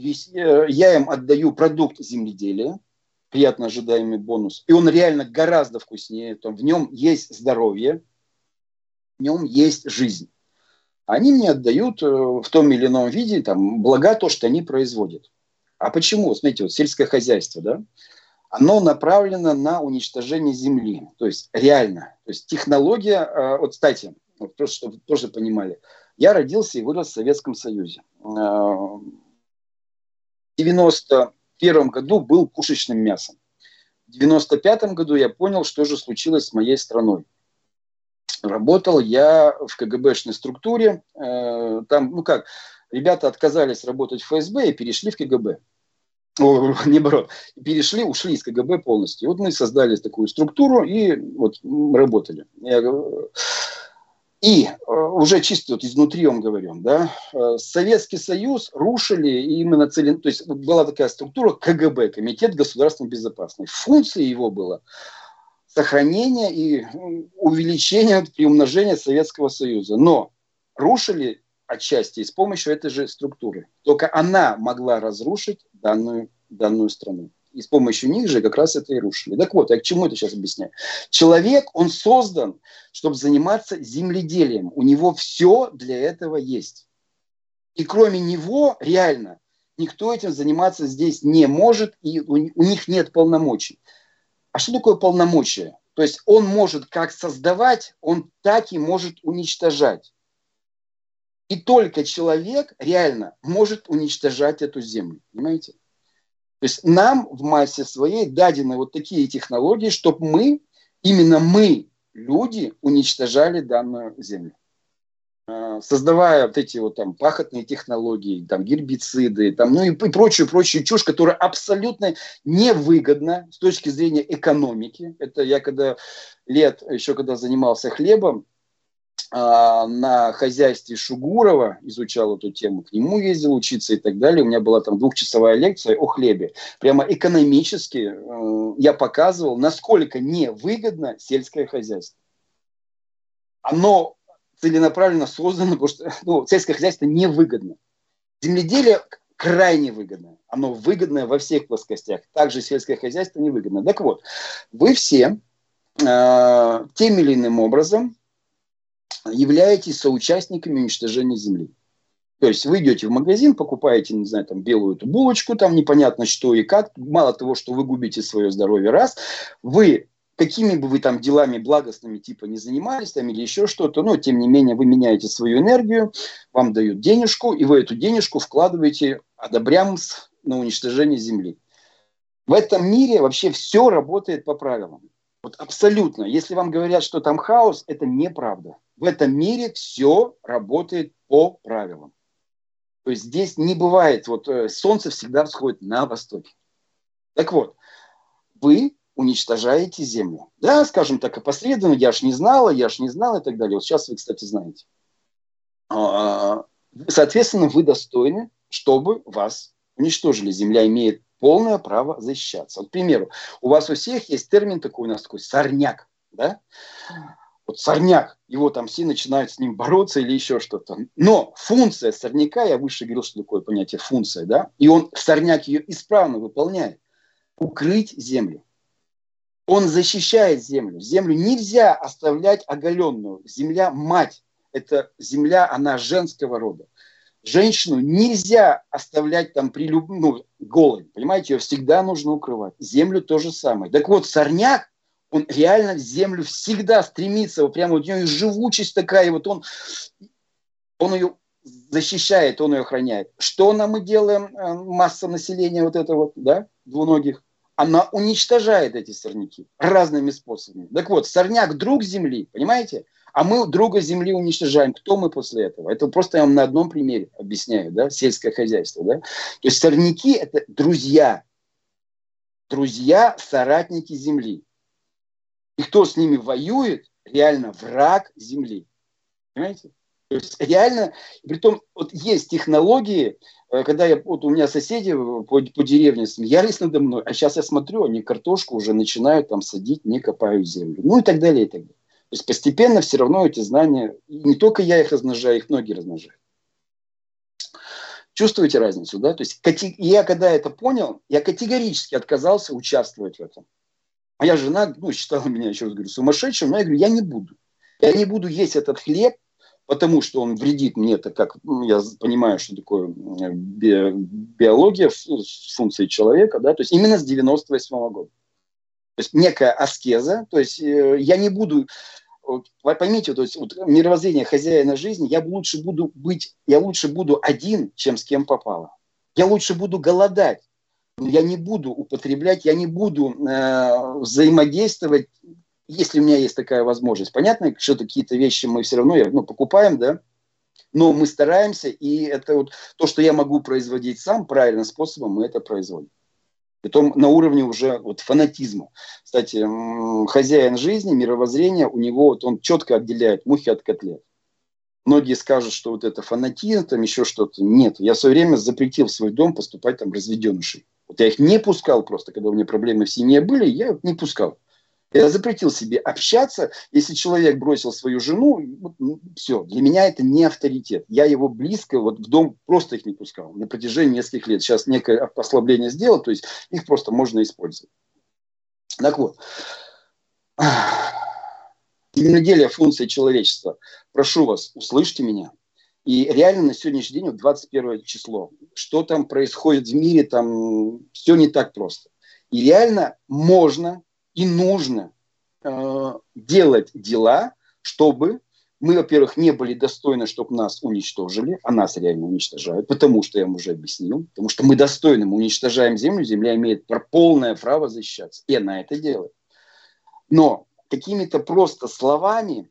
я им отдаю продукт земледелия, приятно ожидаемый бонус, и он реально гораздо вкуснее, там, в нем есть здоровье, в нем есть жизнь. Они мне отдают в том или ином виде там, блага то, что они производят. А почему? Смотрите, вот сельское хозяйство, да, оно направлено на уничтожение земли. То есть реально. То есть технология, вот, кстати, вот, просто, чтобы вы тоже понимали, я родился и вырос в Советском Союзе. В девяносто первом году был пушечным мясом. В девяносто пятом году я понял, что же случилось с моей страной. Работал я в КГБшной структуре. Э, там, ну как, ребята отказались работать в ФСБ и перешли в КГБ. О, не наоборот, перешли, ушли из КГБ полностью. Вот мы создали такую структуру и вот работали. И э, уже чисто вот изнутри вам говорю, да, э, Советский Союз рушили и именно целен, то есть была такая структура КГБ, Комитет государственной безопасности. Функция его была сохранение и увеличение, приумножение Советского Союза. Но рушили отчасти с помощью этой же структуры. Только она могла разрушить данную, данную страну. И с помощью них же как раз это и рушили. Так вот, я к чему это сейчас объясняю? Человек, он создан, чтобы заниматься земледелием. У него все для этого есть. И кроме него, реально, никто этим заниматься здесь не может, и у, у них нет полномочий. А что такое полномочия? То есть он может как создавать, он так и может уничтожать. И только человек реально может уничтожать эту землю. Понимаете? То есть нам в массе своей дадены вот такие технологии, чтобы мы, именно мы, люди, уничтожали данную землю. Создавая вот эти вот там пахотные технологии, там гербициды, там, ну и прочую, прочую чушь, которая абсолютно невыгодна с точки зрения экономики. Это я когда лет, еще когда занимался хлебом, на хозяйстве Шугурова изучал эту тему, к нему ездил учиться и так далее. У меня была там двухчасовая лекция о хлебе. Прямо экономически э, я показывал, насколько невыгодно сельское хозяйство. Оно целенаправленно создано, потому что ну, сельское хозяйство невыгодно. Земледелие крайне выгодно. Оно выгодное во всех плоскостях. Также сельское хозяйство невыгодно. Так вот, вы все э, тем или иным образом являетесь соучастниками уничтожения земли. То есть вы идете в магазин, покупаете, не знаю, там белую эту булочку, там непонятно что и как. Мало того, что вы губите свое здоровье, раз, вы какими бы вы там делами благостными типа не занимались там или еще что-то, но тем не менее вы меняете свою энергию, вам дают денежку, и вы эту денежку вкладываете одобрямс на уничтожение земли. В этом мире вообще все работает по правилам. Вот абсолютно. Если вам говорят, что там хаос, это неправда. В этом мире все работает по правилам. То есть здесь не бывает, вот солнце всегда всходит на востоке. Так вот, вы уничтожаете землю. Да, скажем так, опосредованно, я ж не знала, я ж не знала и так далее. Вот сейчас вы, кстати, знаете. Соответственно, вы достойны, чтобы вас уничтожили. Земля имеет полное право защищаться. Вот, к примеру, у вас у всех есть термин такой, у нас такой сорняк, да? Вот сорняк, его там все начинают с ним бороться или еще что-то. Но функция сорняка, я выше говорил, что такое понятие функция, да? И он, сорняк ее исправно выполняет. Укрыть землю. Он защищает землю. Землю нельзя оставлять оголенную. Земля мать. Это земля, она женского рода. Женщину нельзя оставлять там при люб... ну, голой. Понимаете, ее всегда нужно укрывать. Землю то же самое. Так вот, сорняк, он реально в землю всегда стремится. Вот прямо у него живучесть такая. Вот он, он ее защищает, он ее охраняет. Что нам мы делаем, масса населения вот это вот, да, двуногих? Она уничтожает эти сорняки разными способами. Так вот, сорняк друг земли, понимаете? А мы друга земли уничтожаем. Кто мы после этого? Это просто я вам на одном примере объясняю, да, сельское хозяйство, да. То есть сорняки – это друзья. Друзья, соратники земли. И кто с ними воюет, реально враг земли. Понимаете? То есть реально, притом вот есть технологии, когда я, вот у меня соседи по, по деревне смеялись надо мной, а сейчас я смотрю, они картошку уже начинают там садить, не копают землю. Ну и так далее, и так далее. То есть постепенно все равно эти знания, не только я их размножаю, их многие размножают. Чувствуете разницу, да? То есть я когда это понял, я категорически отказался участвовать в этом. Моя жена, ну, считала меня, еще раз говорю, сумасшедшим, но я говорю, я не буду. Я не буду есть этот хлеб, потому что он вредит мне, так как ну, я понимаю, что такое би- биология, функции человека, да, то есть именно с девяносто восьмого года. То есть некая аскеза, то есть э, я не буду, вот, поймите, то есть вот, мировоззрение хозяина жизни, я лучше буду быть, я лучше буду один, чем с кем попало. Я лучше буду голодать, но я не буду употреблять, я не буду э, взаимодействовать, если у меня есть такая возможность. Понятно, что какие-то вещи мы все равно ну, покупаем, да, но мы стараемся, и это вот то, что я могу производить сам правильным способом, мы это производим. Притом на уровне уже вот фанатизма. Кстати, хозяин жизни, мировоззрения, у него вот он четко отделяет мухи от котлет. Многие скажут, что вот это фанатизм, там еще что-то. Нет, я в свое время запретил в свой дом поступать там разведенышей. Вот я их не пускал просто, когда у меня проблемы в семье были, я их не пускал. Я запретил себе общаться, если человек бросил свою жену, вот, все, для меня это не авторитет. Я его близко вот в дом просто их не пускал на протяжении нескольких лет. Сейчас некое послабление сделал, то есть их просто можно использовать. Так вот, земледелие функция человечества. Прошу вас, услышьте меня. И реально на сегодняшний день, вот двадцать первое число, что там происходит в мире, там все не так просто. И реально можно и нужно э, делать дела, чтобы мы, во-первых, не были достойны, чтобы нас уничтожили, а нас реально уничтожают, потому что я вам уже объяснил, потому что мы достойны, мы уничтожаем землю, земля имеет полное право защищаться, и она это делает. Но какими-то просто словами,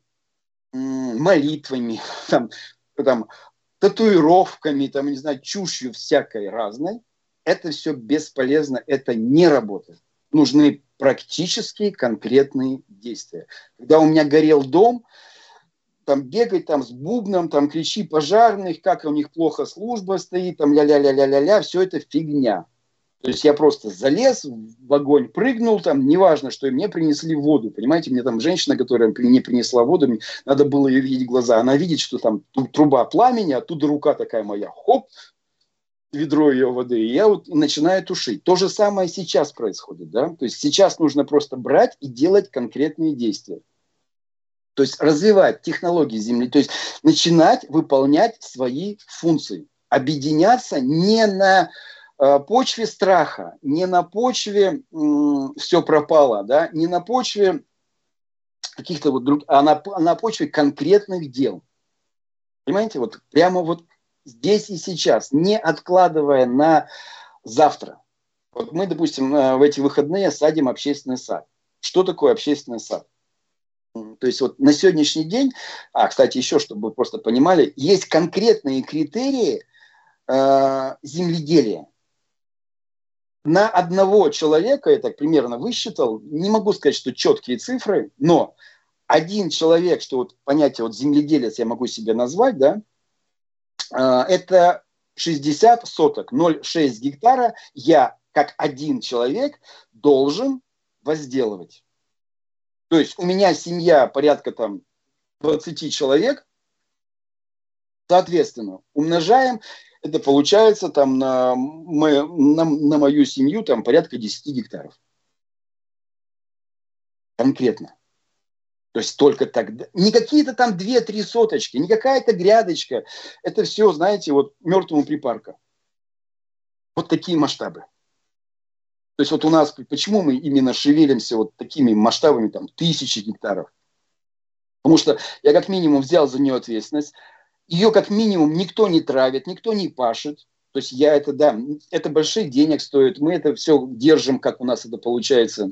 молитвами, там, там, татуировками, там, не знаю, чушью всякой разной, это все бесполезно, это не работает. Нужны практические, конкретные действия. Когда у меня горел дом, там бегать там с бубном, там кричи пожарных, как у них плохо служба стоит, там ля-ля-ля-ля-ля-ля, все это фигня. То есть я просто залез, в огонь прыгнул, там, неважно, что и мне принесли воду, понимаете, мне там женщина, которая мне принесла воду, мне надо было ее видеть глаза, она видит, что там труба пламени, оттуда рука такая моя, хоп, ведро ее воды, и я вот начинаю тушить. То же самое сейчас происходит, да, то есть сейчас нужно просто брать и делать конкретные действия. То есть развивать технологии Земли, то есть начинать выполнять свои функции, объединяться не на э, почве страха, не на почве э, все пропало, да, не на почве каких-то вот других, а на, на почве конкретных дел. Понимаете, вот прямо вот здесь и сейчас, не откладывая на завтра. Вот мы, допустим, в эти выходные садим общественный сад. Что такое общественный сад? То есть вот на сегодняшний день, а, кстати, еще, чтобы вы просто понимали, есть конкретные критерии э, земледелия. На одного человека, я так примерно высчитал, не могу сказать, что четкие цифры, но один человек, что вот понятие вот земледелец я могу себе назвать, да, э, это шестьдесят соток, ноль целых шесть десятых гектара я как один человек должен возделывать. То есть у меня семья порядка там двадцать человек, соответственно, умножаем, это получается там на, на, на мою семью там порядка десять гектаров. Конкретно. То есть только тогда. Не какие-то там две-три соточки, не какая-то грядочка. Это все, знаете, вот мертвому припарка. Вот такие масштабы. То есть вот у нас, почему мы именно шевелимся вот такими масштабами, там, тысячи гектаров? Потому что я как минимум взял за нее ответственность. Ее как минимум никто не травит, никто не пашет. То есть я это, да, это больших денег стоит. Мы это все держим, как у нас это получается.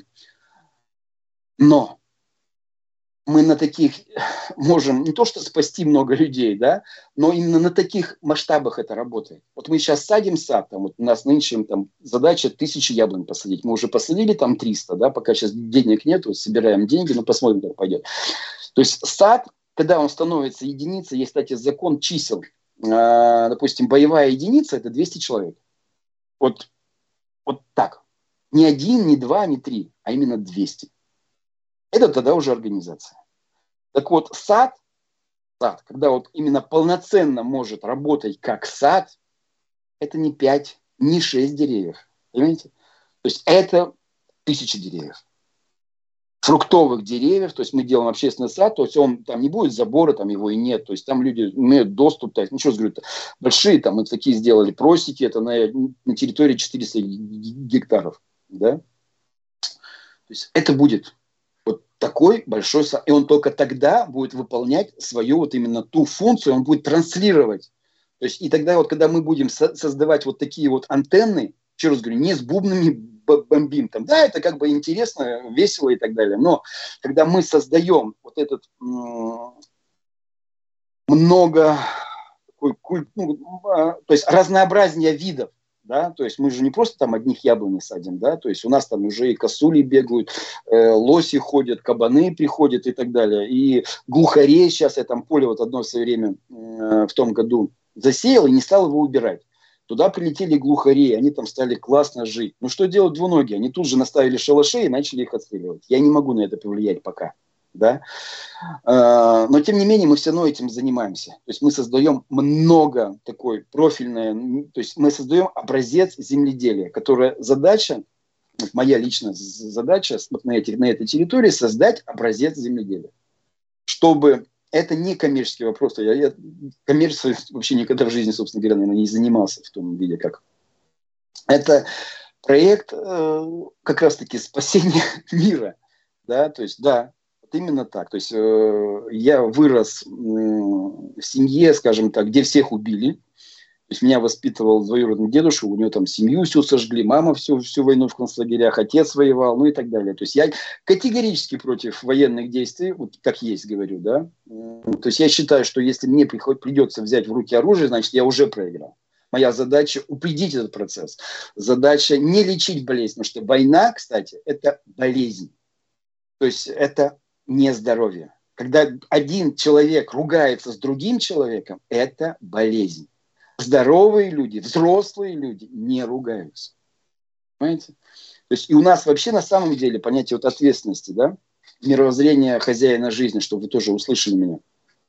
Но мы на таких можем не то что спасти много людей, да, но именно на таких масштабах это работает. Вот мы сейчас садим сад, там, вот у нас нынче там задача тысячи яблонь посадить. Мы уже посадили там триста, да, пока сейчас денег нет, вот собираем деньги, но посмотрим, как пойдет. То есть сад, когда он становится единицей, есть, кстати, закон чисел. Э, допустим, боевая единица – это двести человек. Вот, вот так. Не один, не два, не три, а именно двести. Это тогда уже организация. Так вот, сад, сад, когда вот именно полноценно может работать как сад, это не пять, не шесть деревьев. Понимаете? То есть это тысячи деревьев. Фруктовых деревьев, то есть мы делаем общественный сад, то есть он там не будет забора, там его и нет, то есть там люди имеют доступ, то есть, ну что говорю, большие, там мы такие сделали просеки, это на, на территории четыреста гектаров, да, то есть это будет вот такой большой сад, и он только тогда будет выполнять свою вот именно ту функцию, он будет транслировать, то есть и тогда вот, когда мы будем со- создавать вот такие вот антенны, еще раз говорю, не с бубнами бомбим там, да, это как бы интересно, весело и так далее, но когда мы создаем вот этот м- много такой, ну, то есть разнообразие видов, да, то есть мы же не просто там одних яблони садим, да, то есть у нас там уже и косули бегают, э, лоси ходят, кабаны приходят и так далее, и глухарей, сейчас я там поле вот одно в свое время э, в том году засеял и не стал его убирать. Туда прилетели глухари, они там стали классно жить. Ну что делать двуногие? Они тут же наставили шалаши и начали их отстреливать. Я не могу на это повлиять пока. Да? Но тем не менее мы все равно этим занимаемся. То есть мы создаем много такой профильное, то есть мы создаем образец земледелия, которая задача, моя личная задача на, этих, на этой территории создать образец земледелия. Чтобы это не коммерческий вопрос. Я, я коммерцией вообще никогда в жизни, собственно говоря, наверное, не занимался в том виде, как. Это проект э, как раз-таки спасения мира. Да, то есть, да, вот именно так. То есть э, я вырос э, в семье, скажем так, где всех убили. То есть меня воспитывал двоюродный дедушка, у него там семью всю сожгли, мама всю, всю войну в концлагерях, отец воевал, ну и так далее. То есть я категорически против военных действий, вот как есть говорю, да. То есть я считаю, что если мне приход, придется взять в руки оружие, значит я уже проиграл. Моя задача упредить этот процесс. Задача не лечить болезнь, потому что война, кстати, это болезнь. То есть это не здоровье. Когда один человек ругается с другим человеком, это болезнь. Здоровые люди, взрослые люди не ругаются. Понимаете? То есть и у нас вообще на самом деле понятие вот ответственности, да, мировоззрение хозяина жизни, чтобы вы тоже услышали меня.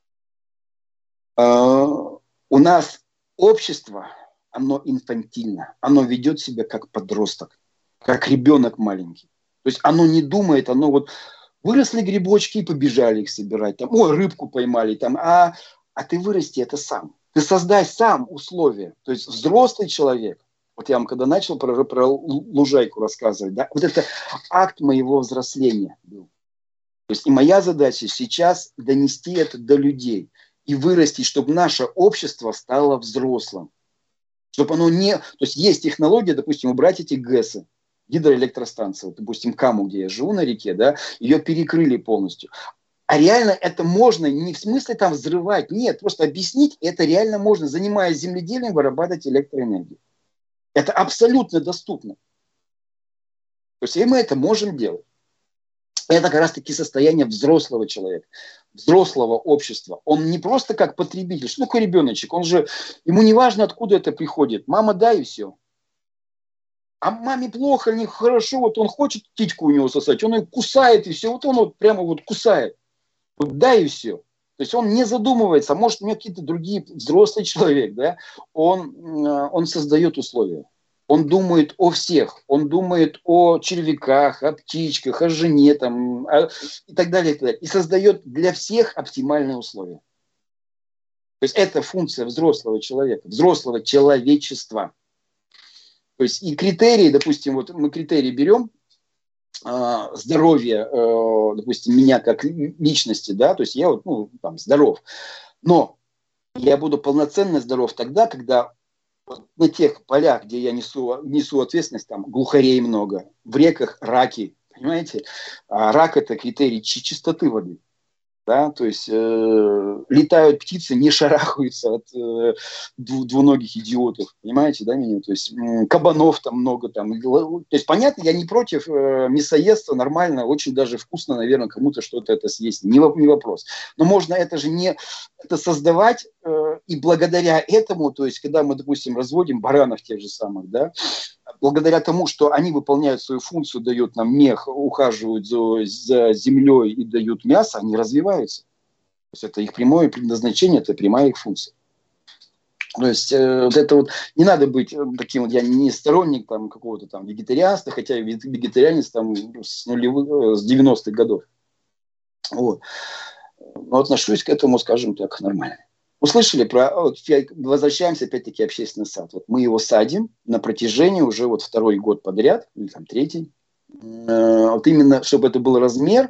А, у нас общество, оно инфантильно, оно ведет себя как подросток, как ребенок маленький. То есть оно не думает, оно вот выросли грибочки и побежали их собирать, там, ой, рыбку поймали, там, а, а ты вырасти это сам. Ты создай сам условия. То есть взрослый человек, вот я вам когда начал про, про лужайку рассказывать, да, вот это акт моего взросления был. То есть и моя задача сейчас донести это до людей и вырасти, чтобы наше общество стало взрослым. Чтобы оно не... То есть есть технология, допустим, убрать эти ГЭСы, гидроэлектростанции, вот, допустим, Каму, где я живу на реке, да, ее перекрыли полностью. А реально это можно, не в смысле там взрывать, нет, просто объяснить, это реально можно, занимаясь земледелием, вырабатывать электроэнергию. Это абсолютно доступно. То есть и мы это можем делать. Это как раз-таки состояние взрослого человека, взрослого общества. Он не просто как потребитель, что такое ребеночек, он же, ему не важно, откуда это приходит, мама дай и все. А маме плохо, не хорошо, вот он хочет титьку у него сосать, он ее кусает и все, вот он вот прямо вот кусает. Вот да и все. То есть он не задумывается, а может у него какие-то другие, взрослый человек, да, он, он создает условия. Он думает о всех, он думает о червяках, о птичках, о жене там, о, и так далее, и так далее. И создает для всех оптимальные условия. То есть это функция взрослого человека, взрослого человечества. То есть и критерии, допустим, вот мы критерии берем, здоровье, допустим, меня как личности, да, то есть я вот, ну, там, здоров. Но я буду полноценно здоров тогда, когда на тех полях, где я несу, несу ответственность, там глухарей много, в реках раки, понимаете? А рак – это критерий чистоты воды. Да? То есть э, летают птицы, не шарахаются от э, двуногих идиотов, понимаете, да, меня? То есть э, кабанов там много, там. То есть понятно, я не против э, мясоедства, нормально, очень даже вкусно, наверное, кому-то что-то это съесть, не, не вопрос. Но можно это же не это создавать, э, и благодаря этому, то есть когда мы, допустим, разводим баранов тех же самых, да, благодаря тому, что они выполняют свою функцию, дают нам мех, ухаживают за, за землей и дают мясо, они развиваются. То есть это их прямое предназначение, это прямая их функция. То есть э, вот это вот не надо быть таким вот, я не сторонник там какого-то там вегетарианства, хотя я вегетарианец там с нулевых, с девяностых годов. Вот. Но отношусь к этому, скажем так, нормально. Услышали про... Вот, возвращаемся опять-таки общественный сад. Вот мы его садим на протяжении уже вот второй год подряд, или там третий. Вот именно, чтобы это был размер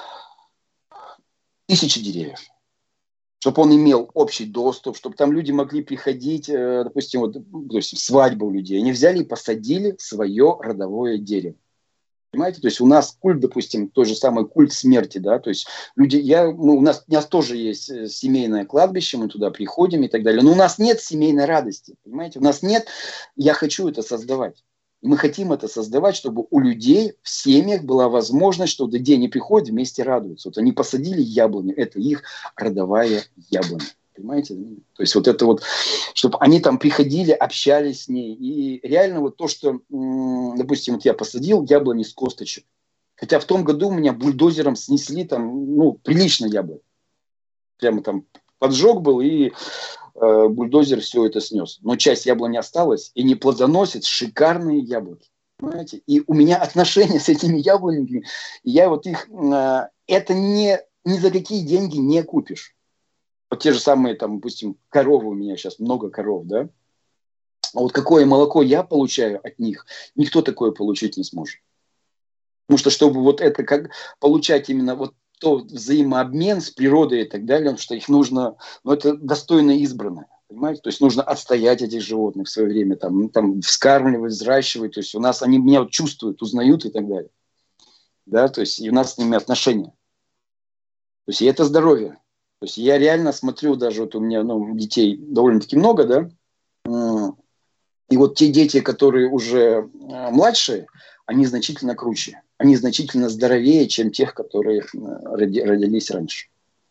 тысячи деревьев. Чтобы он имел общий доступ, чтобы там люди могли приходить, допустим, вот, допустим, свадьба у людей. Они взяли и посадили свое родовое дерево. Понимаете, то есть у нас культ, допустим, тот же самый культ смерти, да, то есть люди, я, ну, у нас, у нас тоже есть семейное кладбище, мы туда приходим и так далее, но у нас нет семейной радости, понимаете, у нас нет, я хочу это создавать, и мы хотим это создавать, чтобы у людей в семьях была возможность, что где они приходят, вместе радуются, вот они посадили яблоню, это их родовая яблоня. Понимаете? То есть вот это вот, чтобы они там приходили, общались с ней. И реально вот то, что, допустим, вот я посадил яблони с косточек. Хотя в том году у меня бульдозером снесли там, ну, прилично яблонь. Прямо там поджог был, и э, бульдозер все это снес. Но часть яблони осталась, и не плодоносит шикарные яблоки. Понимаете? И у меня отношения с этими яблонями, и я вот их, э, это не, ни за какие деньги не купишь. Вот те же самые, там, допустим, коровы у меня сейчас, много коров, да? А вот какое молоко я получаю от них, никто такое получить не сможет. Потому что, чтобы вот это как получать именно вот тот взаимообмен с природой и так далее, что их нужно, ну, это достойно избранное. Понимаете? То есть нужно отстоять этих животных в свое время, там, ну, там, вскармливать, взращивать. То есть у нас они меня вот чувствуют, узнают и так далее. Да, то есть и у нас с ними отношения. То есть и это здоровье. То есть я реально смотрю, даже вот у меня, ну, детей довольно-таки много, да, и вот те дети, которые уже младшие, они значительно круче, они значительно здоровее, чем тех, которые роди- родились раньше.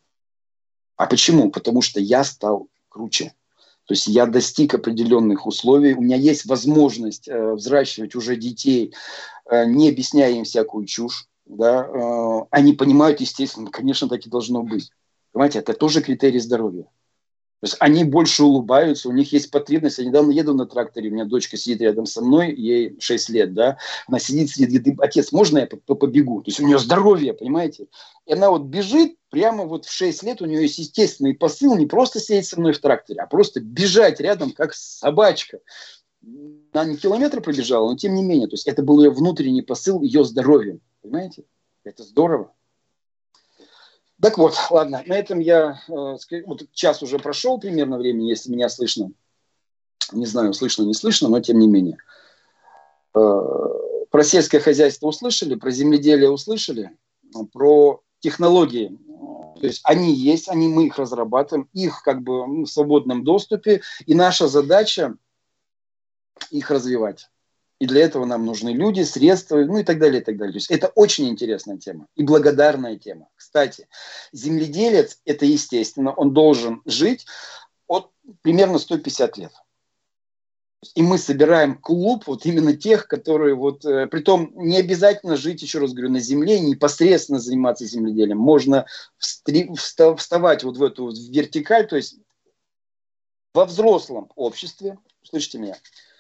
А почему? Потому что я стал круче. То есть я достиг определенных условий, у меня есть возможность э, взращивать уже детей, э, не объясняя им всякую чушь. Да, э, они понимают, естественно, конечно, так и должно быть. Понимаете, это тоже критерий здоровья. То есть они больше улыбаются, у них есть потребность. Я недавно еду на тракторе, у меня дочка сидит рядом со мной, ей шесть лет, да, она сидит, сидит, говорит: отец, можно я побегу? То есть у нее здоровье, понимаете? И она вот бежит, прямо вот в шесть лет у нее есть естественный посыл не просто сидеть со мной в тракторе, а просто бежать рядом, как собачка. Она не километр пробежала, но тем не менее. То есть это был ее внутренний посыл, ее здоровья. Понимаете? Это здорово. Так вот, ладно, на этом я, э, вот час уже прошел примерно времени, если меня слышно. Не знаю, слышно, не слышно, но тем не менее. Э, про сельское хозяйство услышали, про земледелие услышали, про технологии. То есть они есть, они, мы их разрабатываем, их как бы в свободном доступе, и наша задача их развивать. И для этого нам нужны люди, средства, ну и так далее, и так далее. То есть это очень интересная тема и благодарная тема. Кстати, земледелец, это естественно, он должен жить от примерно сто пятьдесят лет. И мы собираем клуб вот именно тех, которые вот, э, притом не обязательно жить, еще раз говорю, на земле, непосредственно заниматься земледелием. Можно встри, вста, вставать вот в эту вот вертикаль, то есть во взрослом обществе, слышите меня,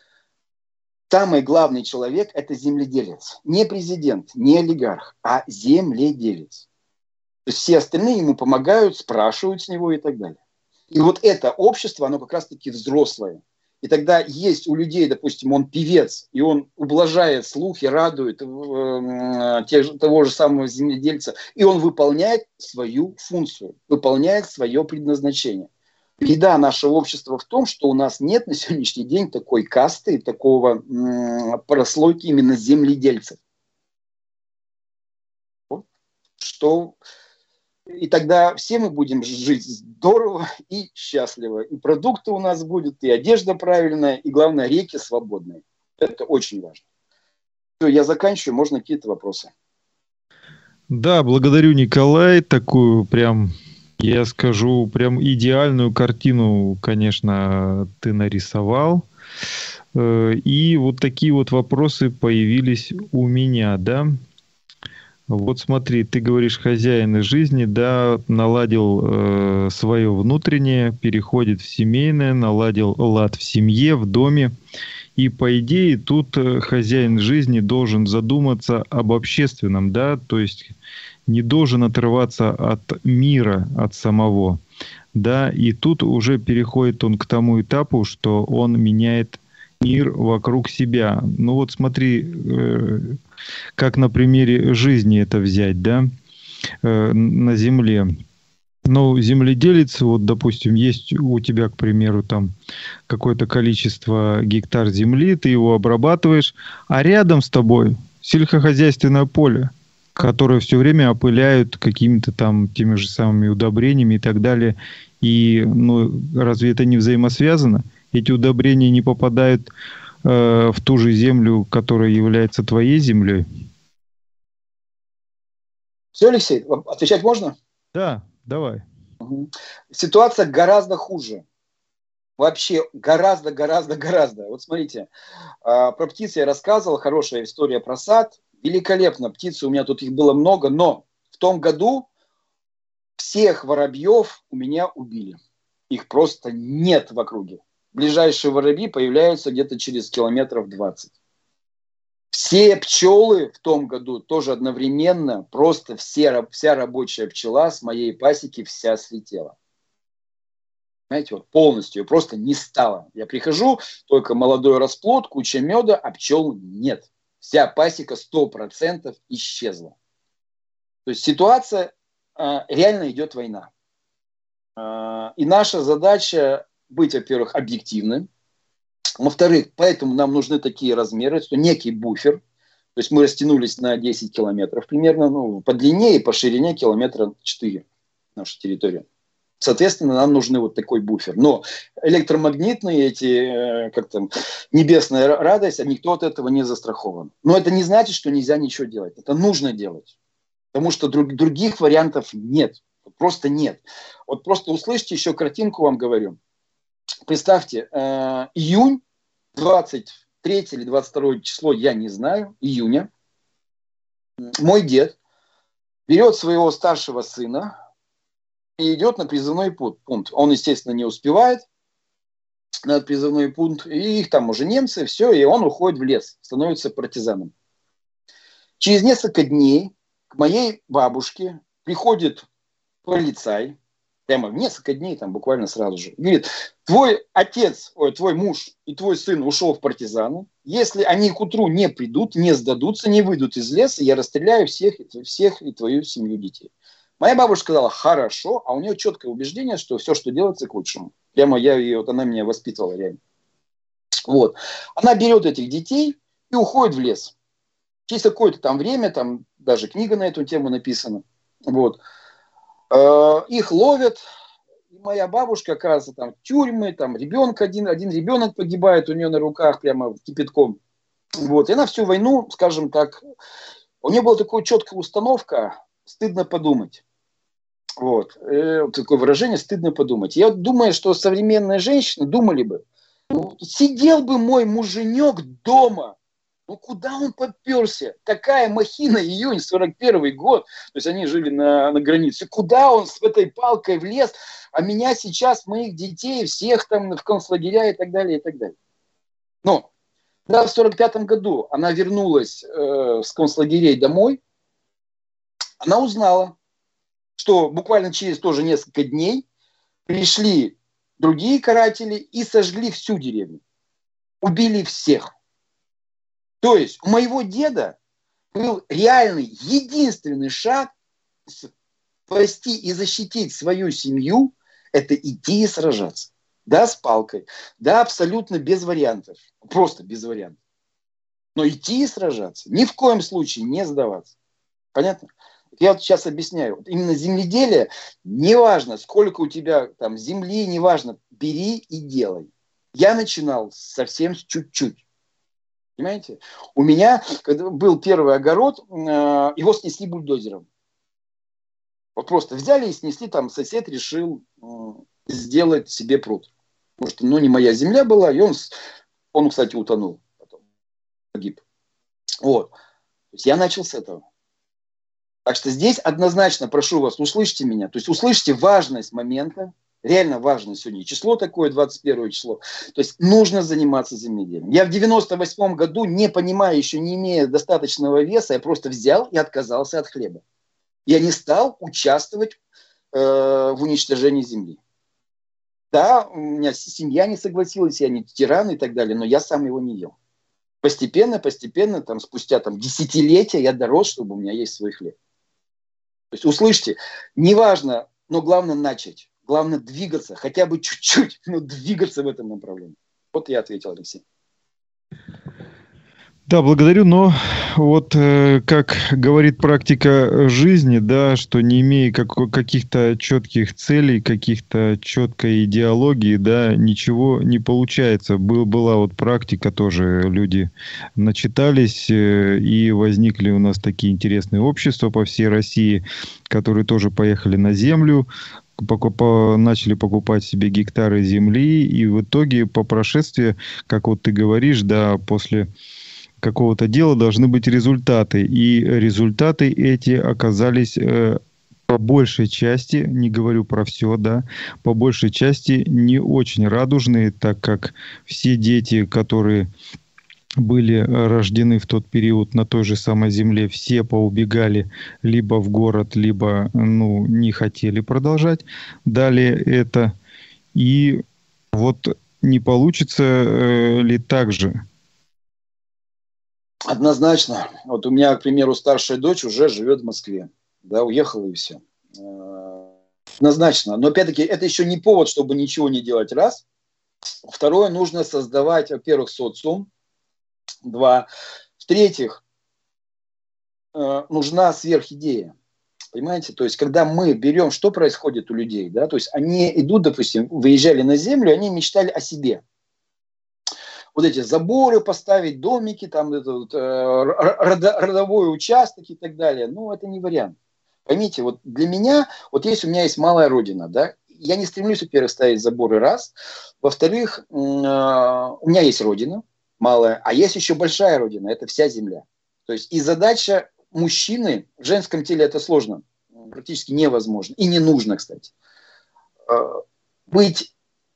самый главный человек – это земледелец. Не президент, не олигарх, а земледелец. То есть все остальные ему помогают, спрашивают с него и так далее. И вот это общество, оно как раз-таки взрослое. И тогда есть у людей, допустим, он певец, и он ублажает слух и радует э, тех, того же самого земледельца, и он выполняет свою функцию, выполняет свое предназначение. Беда нашего общества в том, что у нас нет на сегодняшний день такой касты, такого м- прослойки именно земледельцев. Что... И тогда все мы будем жить здорово и счастливо. И продукты у нас будут, и одежда правильная, и, главное, реки свободные. Это очень важно. Все, я заканчиваю. Можно какие-то вопросы? Да, благодарю, Николай. Такую прям, я скажу, прям идеальную картину, конечно, ты нарисовал. И вот такие вот вопросы появились у меня, да. Вот смотри, ты говоришь, хозяин жизни, да, наладил э, свое внутреннее, переходит в семейное, наладил лад в семье, в доме. И по идее тут хозяин жизни должен задуматься об общественном, да, то есть не должен отрываться от мира, от самого, да, и тут уже переходит он к тому этапу, что он меняет мир вокруг себя. Ну вот смотри, э, как на примере жизни это взять, да, э, на земле. Ну, земледелец, вот, допустим, есть у тебя, к примеру, там какое-то количество гектар земли, ты его обрабатываешь, а рядом с тобой сельскохозяйственное поле, которое все время опыляют какими-то там теми же самыми удобрениями и так далее. И, ну, разве это не взаимосвязано? Эти удобрения не попадают э, в ту же землю, которая является твоей землей? Все, Алексей, отвечать можно? Да, давай. Угу. Ситуация гораздо хуже. Вообще гораздо, гораздо, гораздо. Вот смотрите, про птиц я рассказывал, хорошая история про сад. Великолепно, птицы, у меня тут их было много, но в том году всех воробьев у меня убили. Их просто нет в округе. Ближайшие воробьи появляются где-то через километров двадцать. Все пчелы в том году тоже одновременно, просто все, вся рабочая пчела с моей пасеки вся слетела. Знаете, вот полностью, просто не стало. Я прихожу, только молодой расплод, куча меда, а пчел нет. Вся пасека сто процентов исчезла. То есть ситуация, реально идет война. И наша задача быть, во-первых, объективным. Во-вторых, поэтому нам нужны такие размеры, что некий буфер. То есть мы растянулись на десять километров примерно, ну, по длине и по ширине километра четыре наша территория. Соответственно, нам нужны вот такой буфер. Но электромагнитные эти, как там, небесная радость, а никто от этого не застрахован. Но это не значит, что нельзя ничего делать. Это нужно делать. Потому что друг, других вариантов нет. Просто нет. Вот просто услышьте, еще картинку вам говорю. Представьте, э, июнь, двадцать третье или двадцать второе число, я не знаю, июня. Мой дед берет своего старшего сына и идет на призывной пункт. Он, естественно, не успевает на призывной пункт. И их там уже немцы, все, и он уходит в лес, становится партизаном. Через несколько дней к моей бабушке приходит полицай, прямо в несколько дней, там буквально сразу же, говорит: твой отец, ой, твой муж и твой сын ушел в партизаны. Если они к утру не придут, не сдадутся, не выйдут из леса, я расстреляю всех, всех и твою семью детей. Моя бабушка сказала: хорошо, а у нее четкое убеждение, что все, что делается, к лучшему. Прямо я ее, вот она меня воспитывала реально. Вот. Она берет этих детей и уходит в лес. Через какое-то там время, там даже книга на эту тему написана. Вот. Их ловят, и моя бабушка, оказывается, там в тюрьме, там ребенок один, один ребенок погибает у нее на руках прямо кипятком. Вот. И она всю войну, скажем так, у нее была такая четкая установка: стыдно подумать. Вот. И такое выражение: стыдно подумать. Я думаю, что современные женщины думали бы: ну, сидел бы мой муженек дома. Ну, куда он поперся? Такая махина, июнь, сорок первый год. То есть они жили на, на границе. Куда он с этой палкой влез? А меня сейчас, моих детей, всех там в концлагеря и так далее, и так далее. Но когда в сорок пятом году она вернулась э, с концлагерей домой, она узнала, что буквально через тоже несколько дней пришли другие каратели и сожгли всю деревню. Убили всех. То есть у моего деда был реальный, единственный шаг спасти и защитить свою семью – это идти и сражаться. Да, с палкой. Да, абсолютно без вариантов. Просто без вариантов. Но идти и сражаться. Ни в коем случае не сдаваться. Понятно? Я вот сейчас объясняю. Именно земледелие, неважно, сколько у тебя там земли, неважно, бери и делай. Я начинал совсем чуть-чуть. Понимаете? У меня, когда был первый огород, его снесли бульдозером. Вот просто взяли и снесли, там сосед решил сделать себе пруд. Потому что, ну, не моя земля была, и он, он кстати, утонул потом, погиб. Вот. То есть я начал с этого. Так что здесь однозначно прошу вас, услышьте меня. То есть услышьте важность момента. Реально важно сегодня число такое, двадцать первое число. То есть нужно заниматься земледелием. Я в девяносто восьмом году, не понимая, еще не имея достаточного веса, я просто взял и отказался от хлеба. Я не стал участвовать э, в уничтожении земли. Да, у меня семья не согласилась, я не тиран и так далее, но я сам его не ел. Постепенно, постепенно, там, спустя там, десятилетия я дорос, чтобы у меня есть свой хлеб. То есть услышьте, неважно, но главное начать. Главное двигаться, хотя бы чуть-чуть, но двигаться в этом направлении. Вот я ответил, Алексей. Да, благодарю, но вот э, как говорит практика жизни, да, что не имея как, каких-то четких целей, каких-то четкой идеологии, да, ничего не получается. Был, была вот практика тоже, люди начитались, э, и возникли у нас такие интересные общества по всей России, которые тоже поехали на землю, покупа, начали покупать себе гектары земли, и в итоге по прошествии, как вот ты говоришь, да, после какого-то дела должны быть результаты. И результаты эти оказались э, по большей части, не говорю про все, да, по большей части не очень радужные, так как все дети, которые были рождены в тот период на той же самой земле, все поубегали либо в город, либо, ну, не хотели продолжать далее это. И вот не получится э, ли так же? Однозначно. Вот у меня, к примеру, старшая дочь уже живет в Москве. Да, уехала и все. Однозначно. Но опять-таки это еще не повод, чтобы ничего не делать. Раз. Второе, нужно создавать, во-первых, социум. Два. В-третьих, нужна сверхидея. Понимаете? То есть, когда мы берем, что происходит у людей, да, то есть они идут, допустим, выезжали на землю, они мечтали о себе. Вот эти заборы поставить, домики, там это вот, э, родовой участок и так далее. Ну, это не вариант. Поймите, вот для меня, вот есть у меня есть малая родина, да, я не стремлюсь, во-первых, ставить заборы, раз. Во-вторых, э, у меня есть родина малая, а есть еще большая родина, это вся земля. То есть и задача мужчины, в женском теле это сложно, практически невозможно, и не нужно, кстати, э, быть,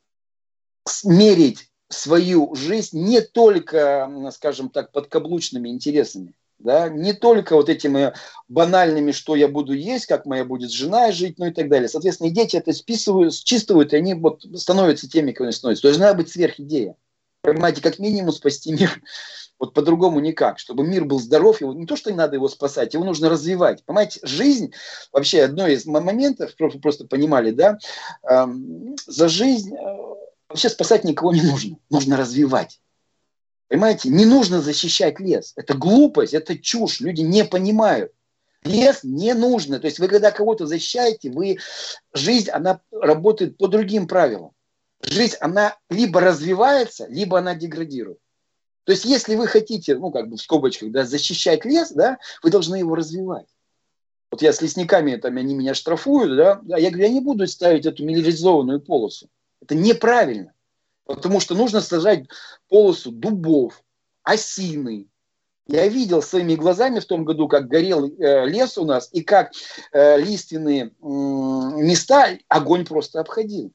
мерить свою жизнь не только, скажем так, подкаблучными интересами, да, не только вот этими банальными, что я буду есть, как моя будет жена жить, ну и так далее. Соответственно, и дети это списывают, считывают, и они вот становятся теми, кто они становятся. То есть должна быть сверхидея. Понимаете, как минимум спасти мир. Вот по-другому никак. Чтобы мир был здоров, его не то, что надо его спасать, его нужно развивать. Понимаете, жизнь, вообще одно из моментов, просто, просто понимали, да, э, за жизнь... Э, Вообще спасать никого не нужно. Нужно развивать. Понимаете? Не нужно защищать лес. Это глупость, это чушь. Люди не понимают. Лес не нужно. То есть вы когда кого-то защищаете, вы... жизнь, она работает по другим правилам. Жизнь, она либо развивается, либо она деградирует. То есть если вы хотите, ну как бы в скобочках, да, защищать лес, да, вы должны его развивать. Вот я с лесниками, там они меня штрафуют, да, а я говорю, я не буду ставить эту милитаризованную полосу. Это неправильно, потому что нужно сажать полосу дубов, осины. Я видел своими глазами в том году, как горел э, лес у нас, и как э, лиственные э, места огонь просто обходил.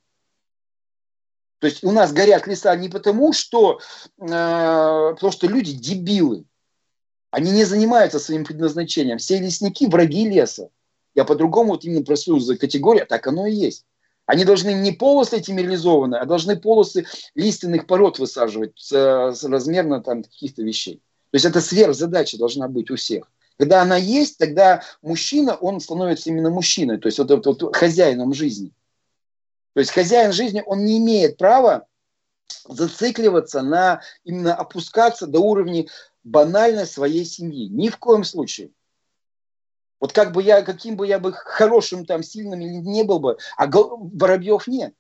То есть у нас горят леса не потому, что, э, потому что люди дебилы. Они не занимаются своим предназначением. Все лесники враги леса. Я по-другому вот именно просую за категорию, так оно и есть. Они должны не полосы эти реализованы, а должны полосы лиственных пород высаживать с, с размерно там каких-то вещей. То есть это сверхзадача должна быть у всех. Когда она есть, тогда мужчина, он становится именно мужчиной, то есть вот, вот, вот хозяином жизни. То есть хозяин жизни, он не имеет права зацикливаться на, именно опускаться до уровня банальной своей семьи. Ни в коем случае. Вот как бы я, каким бы я бы хорошим, там, сильным или не был бы, а воробьев нет.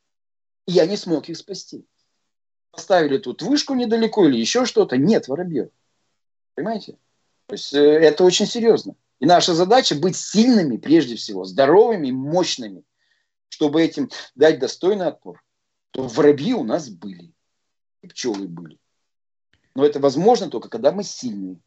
И я не смог их спасти. Поставили тут вышку недалеко или еще что-то. Нет воробьев. Понимаете? То есть э, это очень серьезно. И наша задача быть сильными, прежде всего, здоровыми, мощными, чтобы этим дать достойный отпор. То воробьи у нас были. И пчелы были. Но это возможно только, когда мы сильные.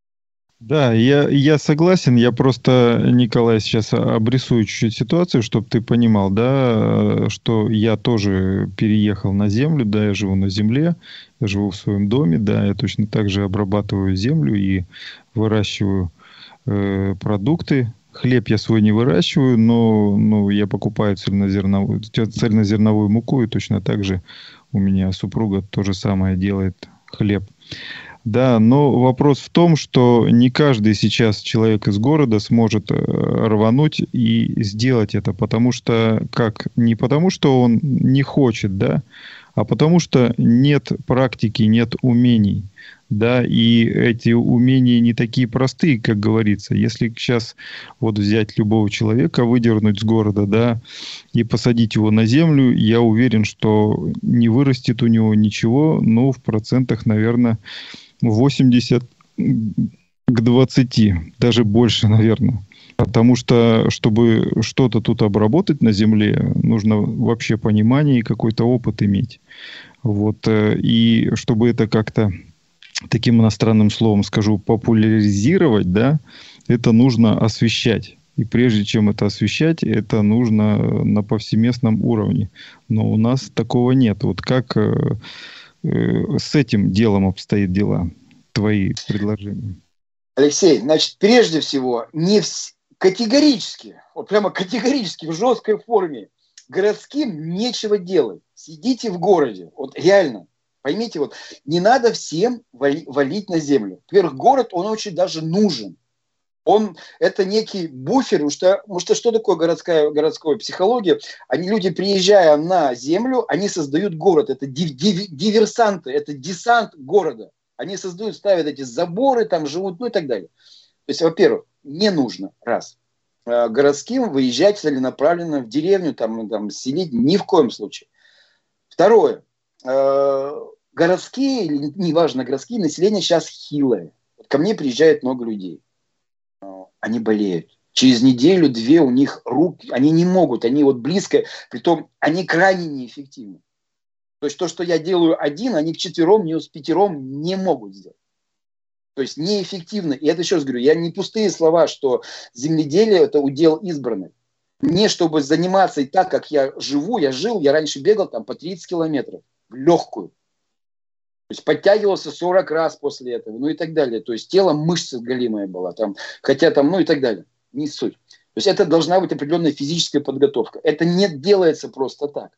Да, я, я согласен. Я просто, Николай, сейчас обрисую чуть-чуть ситуацию, чтобы ты понимал, да, что я тоже переехал на землю, да, я живу на земле, я живу в своем доме, да, я точно так же обрабатываю землю и выращиваю э, продукты. Хлеб я свой не выращиваю, но, но я покупаю цельнозерновую, цельнозерновую муку, и точно так же у меня супруга то же самое делает, хлеб. Да, но вопрос в том, что не каждый сейчас человек из города сможет рвануть и сделать это, потому что, как, не потому что он не хочет, да, а потому что нет практики, нет умений, да, и эти умения не такие простые, как говорится. Если сейчас вот взять любого человека, выдернуть с города, да, и посадить его на землю, я уверен, что не вырастет у него ничего, но в процентах, наверное, восемьдесят к двадцати, даже больше, наверное. Потому что, чтобы что-то тут обработать на земле, нужно вообще понимание и какой-то опыт иметь. Вот. И чтобы это как-то, таким иностранным словом скажу, популяризировать, да, это нужно освещать. И прежде чем это освещать, это нужно на повсеместном уровне. Но у нас такого нет. Вот как с этим делом обстоят дела? Твои предложения. Алексей, значит, прежде всего, не в... категорически, вот прямо категорически в жесткой форме городским нечего делать. Сидите в городе. Вот реально. Поймите, вот не надо всем вали, валить на землю. Во-первых, город, он очень даже нужен. Он, это некий буфер, потому что, потому что что такое городская, городская психология? Они, люди, приезжая на землю, они создают город. Это див, див, диверсанты, это десант города. Они создают, ставят эти заборы, там живут, ну и так далее. То есть, во-первых, не нужно, раз, городским выезжать целенаправленно в деревню, там, там, селить ни в коем случае. Второе, городские, неважно, городские, население сейчас хилое. Ко мне приезжает много людей. Они болеют. Через неделю-две у них руки, они не могут, они вот близко, притом они крайне неэффективны. То есть то, что я делаю один, они вчетвером, не с пятером не могут сделать. То есть неэффективно. И это еще раз говорю, я не пустые слова, что земледелие это удел избранный. Не чтобы заниматься и так, как я живу, я жил, я раньше бегал там по тридцать километров в легкую. То есть подтягивался сорок раз после этого, ну и так далее. То есть тело мышца голимая была, там, хотя там, ну и так далее. Не суть. То есть это должна быть определенная физическая подготовка. Это не делается просто так.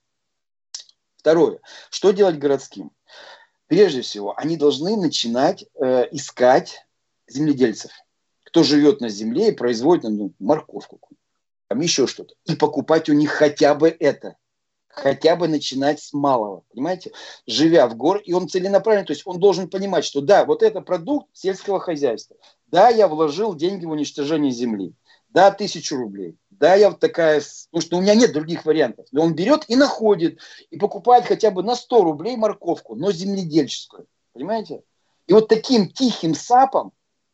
Второе. Что делать городским? Прежде всего, они должны начинать э, искать земледельцев, кто живет на земле и производит ну, морковку, там еще что-то, и покупать у них хотя бы это. Хотя бы начинать с малого, понимаете? Живя в городе, и он целенаправленно, то есть он должен понимать, что да, вот это продукт сельского хозяйства. Да, я вложил деньги в уничтожение земли. Да, тысячу рублей. Да, я вот такая, потому что у меня нет других вариантов. Но он берет и находит, и покупает хотя бы на сто рублей морковку, но земледельческую. Понимаете? И вот таким тихим сапом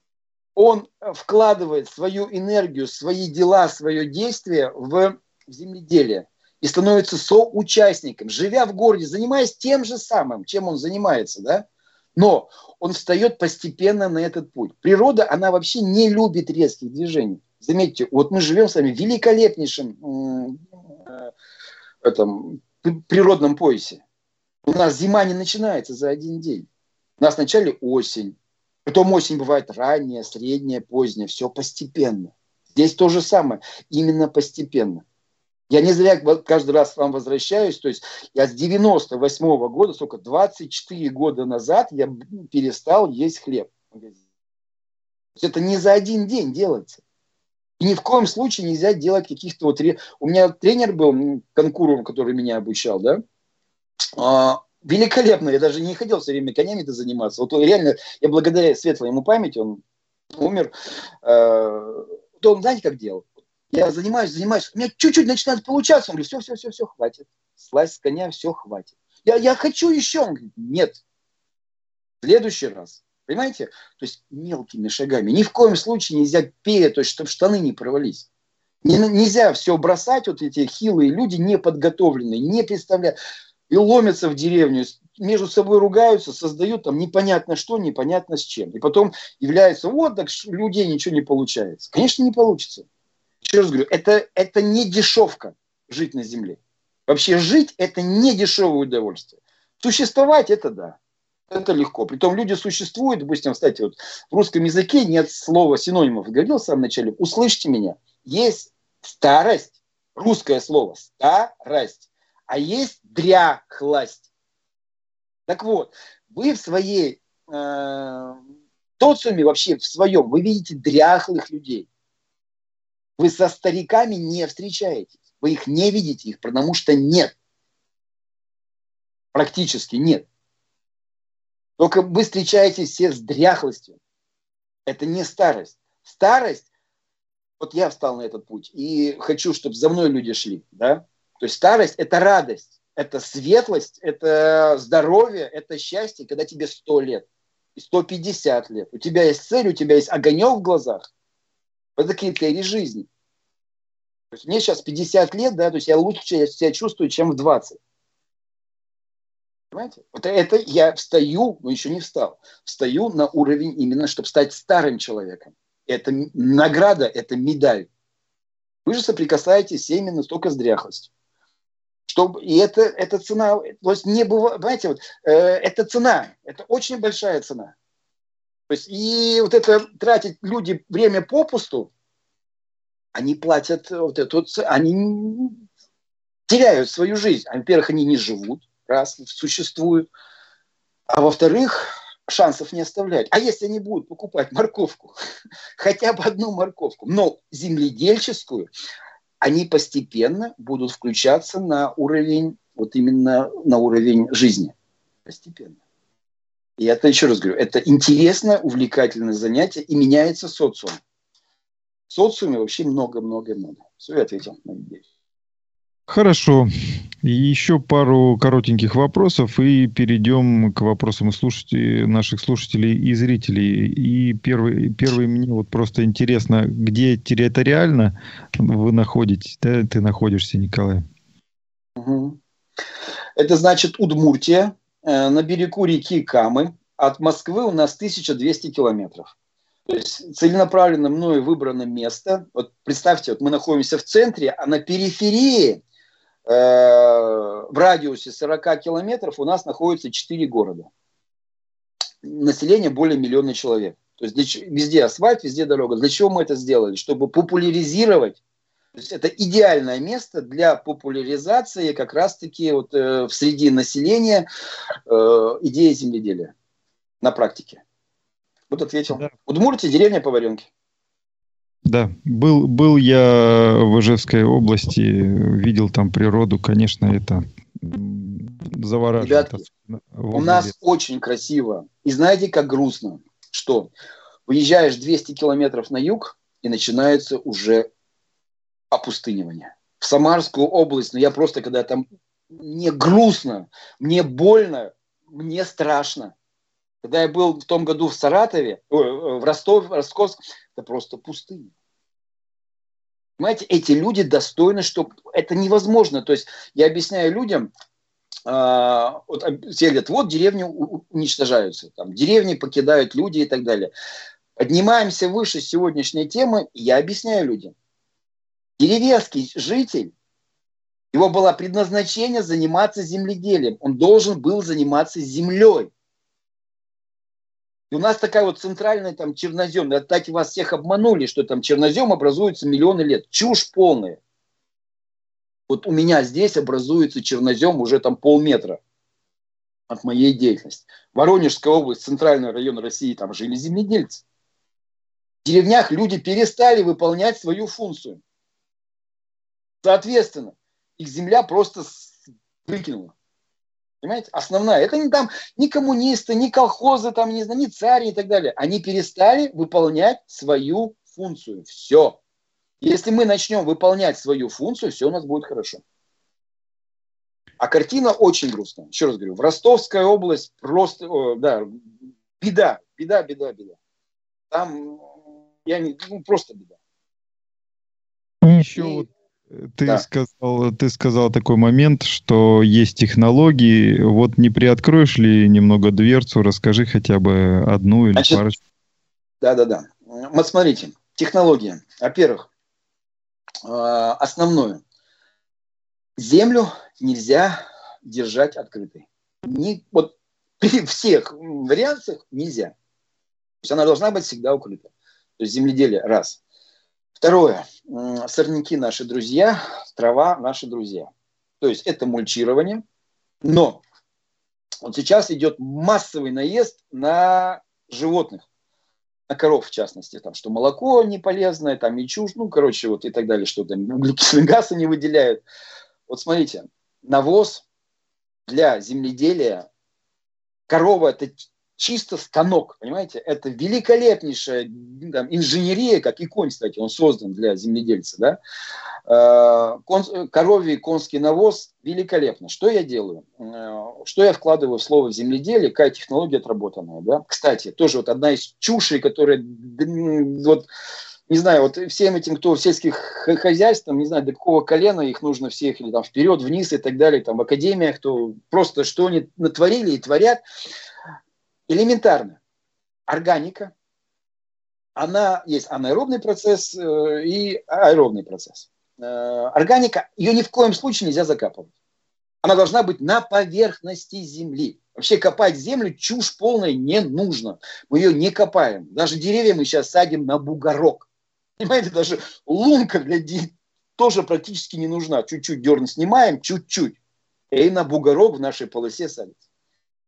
он вкладывает свою энергию, свои дела, свое действие в земледелие. И становится соучастником, живя в городе, занимаясь тем же самым, чем он занимается, да? Но он встает постепенно на этот путь. Природа, она вообще не любит резких движений. Заметьте, вот мы живем с вами в великолепнейшем э, этом, природном поясе. У нас зима не начинается за один день. У нас вначале осень. Потом осень бывает ранняя, средняя, поздняя. Все постепенно. Здесь то же самое. Именно постепенно. Я не зря каждый раз к вам возвращаюсь. То есть я с девяносто восьмого года, сколько, двадцать четыре года назад я перестал есть хлеб. Это не за один день делается. И ни в коем случае нельзя делать каких-то вот... У меня тренер был, Конкуров, который меня обучал, да? А, великолепно. Я даже не хотел все время конями-то заниматься. Вот реально, я благодаря светлой ему памяти, он умер. А, то он, знаете, как делал? Я занимаюсь, занимаюсь, у меня чуть-чуть начинает получаться. Он говорит, все, все, все, все, хватит. Слазь с коня, все, хватит. Я, я хочу еще. Он говорит, нет. В следующий раз. Понимаете? То есть мелкими шагами. Ни в коем случае нельзя петь, то есть, чтобы штаны не провались. Не, нельзя все бросать, вот эти хилые люди, неподготовленные, не представляют. И ломятся в деревню, между собой ругаются, создают там непонятно что, непонятно с чем. И потом является, вот, так у людей ничего не получается. Конечно, не получится. Еще раз говорю, это, это не дешевка жить на земле. Вообще жить – это не дешевое удовольствие. Существовать – это да. Это легко. Притом люди существуют, допустим, кстати, вот в русском языке нет слова синонимов. Я говорил в самом начале, услышьте меня. Есть старость, русское слово старость, а есть дряхлость. Так вот, вы в своей э, социуме, вообще в своем, вы видите дряхлых людей. Вы со стариками не встречаетесь. Вы их не видите, их потому что нет. Практически нет. Только вы встречаетесь все с дряхлостью. Это не старость. Старость, вот я встал на этот путь и хочу, чтобы за мной люди шли. Да? То есть старость – это радость, это светлость, это здоровье, это счастье, когда тебе сто лет, и сто пятьдесят лет. У тебя есть цель, у тебя есть огонек в глазах. Это критерии жизни. То есть мне сейчас пятьдесят лет, да, то есть я лучше себя чувствую, чем в двадцать. Понимаете? Вот это я встаю, но еще не встал. Встаю на уровень именно, чтобы стать старым человеком. Это награда, это медаль. Вы же соприкасаетесь именно только с дряхлостью. Чтобы, и это, это цена, то есть не бывает, понимаете, вот, э, это цена, это очень большая цена. То есть и вот это тратить люди время попусту, они платят вот эту, они теряют свою жизнь. Во-первых, они не живут, раз существуют. А во-вторых, шансов не оставлять. А если они будут покупать морковку, хотя бы одну морковку, но земледельческую, они постепенно будут включаться на уровень, вот именно на уровень жизни. Постепенно. И это, еще раз говорю, это интересное, увлекательное занятие, и меняется социум. В социуме вообще много-много-много. Все, я ответил, надеюсь. Хорошо. И еще пару коротеньких вопросов, и перейдем к вопросам слушателей, наших слушателей и зрителей. И первый, первый мне вот просто интересно, где территориально вы находитесь, да, ты находишься, Николай? Угу. Это значит Удмуртия, э, на берегу реки Камы. От Москвы у нас тысяча двести километров. То есть целенаправленно мною выбрано место. Вот представьте, вот мы находимся в центре, а на периферии в радиусе сорок километров у нас находится четыре города. Население более миллиона человек. То есть для, везде асфальт, везде дорога. Для чего мы это сделали? Чтобы популяризировать. То есть это идеальное место для популяризации как раз-таки вот, э, в среди населения э, идеи земледелия на практике. Вот ответил. Да. Удмуртия, деревня Поваренки. Да, был, был я в Ижевской области, видел там природу, конечно, это завораживает. Ребятки, у нас лет. Очень красиво. И знаете, как грустно, что выезжаешь двести километров на юг, и начинается уже опустынивание. В Самарскую область, ну я просто, когда там, мне грустно, мне больно, мне страшно. Когда я был в том году в Саратове, в Ростов, Ростовск, это просто пустыня. Понимаете, эти люди достойны, что это невозможно. То есть я объясняю людям, э, вот, все говорят, вот деревни уничтожаются, там, деревни покидают люди и так далее. Поднимаемся выше сегодняшней темы, и я объясняю людям. Деревенский житель, его было предназначение заниматься земледелием. Он должен был заниматься землей. И у нас такая вот центральная там чернозем. Так вас всех обманули, что там чернозем образуется миллионы лет. Чушь полная. Вот у меня здесь образуется чернозем уже там полметра от моей деятельности. Воронежская область, центральный район России, там жили земледельцы. В деревнях люди перестали выполнять свою функцию. Соответственно, их земля просто выкинула. Понимаете? Основная. Это не там ни коммунисты, ни колхозы, там, не знаю, ни цари и так далее. Они перестали выполнять свою функцию. Все. Если мы начнем выполнять свою функцию, все у нас будет хорошо. А картина очень грустная. Еще раз говорю, в Ростовская область просто, о, да, беда, беда, беда, беда. Там, я не, ну, просто беда. Еще вот Ты, да. сказал, ты сказал такой момент, что есть технологии. Вот не приоткроешь ли немного дверцу, расскажи хотя бы одну или Значит, парочку. Да-да-да. Вот смотрите, технология. Во-первых, основное. Землю нельзя держать открытой. Не, вот при всех вариациях нельзя. То есть она должна быть всегда укрыта. То есть земледелие – раз. Второе. Сорняки наши друзья, трава наши друзья. То есть это мульчирование. Но вот сейчас идет массовый наезд на животных. На коров, в частности. Там, что молоко не полезное, там и чушь, ну, короче, вот и так далее, что там углекислый газ они выделяют. Вот смотрите, навоз для земледелия, корова – это чисто станок, понимаете? Это великолепнейшая там, инженерия, как и конь, кстати, он создан для земледельца, да? Кон, коровий конский навоз великолепно. Что я делаю? Что я вкладываю в слово земледелие? Какая технология отработанная, да? Кстати, тоже вот одна из чушей, которая, вот, не знаю, вот всем этим, кто в сельских хозяйствах, не знаю, до какого колена их нужно всех, или там вперед, вниз и так далее, там в академиях, кто просто что они натворили и творят. Элементарно. Органика, она есть анаэробный процесс э, и аэробный процесс. Э, органика, ее ни в коем случае нельзя закапывать. Она должна быть на поверхности земли. Вообще копать землю чушь полная не нужно. Мы ее не копаем. Даже деревья мы сейчас садим на бугорок. Понимаете, даже лунка для деревьев тоже практически не нужна. Чуть-чуть дерн снимаем, чуть-чуть. И на бугорок в нашей полосе садится.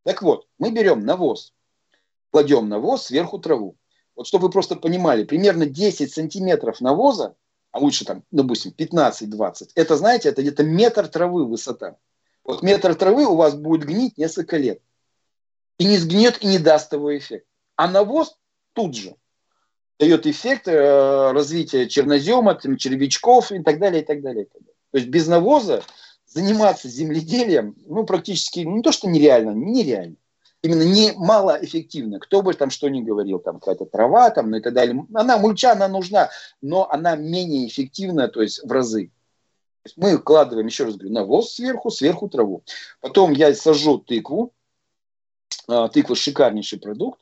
Так вот, мы берем навоз, кладем навоз, сверху траву. Вот чтобы вы просто понимали, примерно десять сантиметров навоза, а лучше там, допустим, пятнадцать-двадцать, это, знаете, это где-то метр травы высота. Вот метр травы у вас будет гнить несколько лет. И не сгниет, и не даст того эффект. А навоз тут же дает эффект э, развития чернозема, там, червячков и так далее, и так далее, и так далее. То есть без навоза заниматься земледелием, ну, практически, ну, не то, что нереально, нереально. Именно не малоэффективно. Кто бы там что ни говорил, там какая-то трава, там, ну и так далее. Она, мульча, она нужна, но она менее эффективна, то есть в разы. То есть мы вкладываем, еще раз говорю, навоз сверху, сверху траву. Потом я сажу тыкву. Тыква шикарнейший продукт.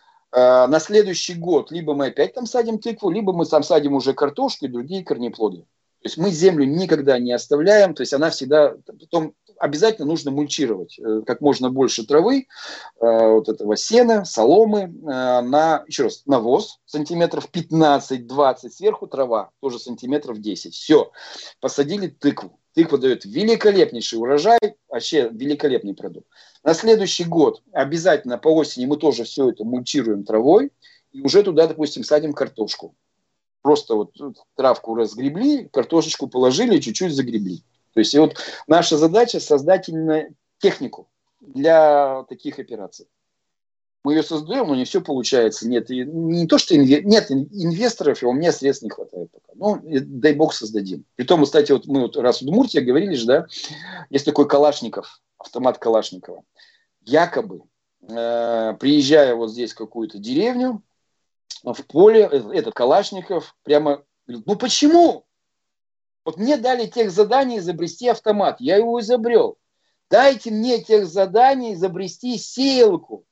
На следующий год либо мы опять там садим тыкву, либо мы там садим уже картошку и другие корнеплоды. То есть мы землю никогда не оставляем, то есть она всегда, потом обязательно нужно мульчировать как можно больше травы, вот этого сена, соломы, на, еще раз, навоз сантиметров пятнадцать-двадцать, сверху трава, тоже сантиметров десять. Все, посадили тыкву. Тыква дает великолепнейший урожай, вообще великолепный продукт. На следующий год обязательно по осени мы тоже все это мульчируем травой и уже туда, допустим, садим картошку. Просто вот травку разгребли, картошечку положили, чуть-чуть загребли. То есть и вот наша задача создать именно технику для таких операций. Мы ее создаем, но не все получается. Нет, не то, что инве... нет инвесторов, и у меня средств не хватает пока. Ну, дай бог создадим. Притом, кстати, вот мы вот раз в Удмуртии говорили же, да, есть такой Калашников, автомат Калашникова. Якобы, э, приезжая вот здесь в какую-то деревню, в поле, этот Калашников прямо говорит, ну почему? Вот мне дали тех заданий изобрести автомат, я его изобрел. Дайте мне тех заданий изобрести сеялку.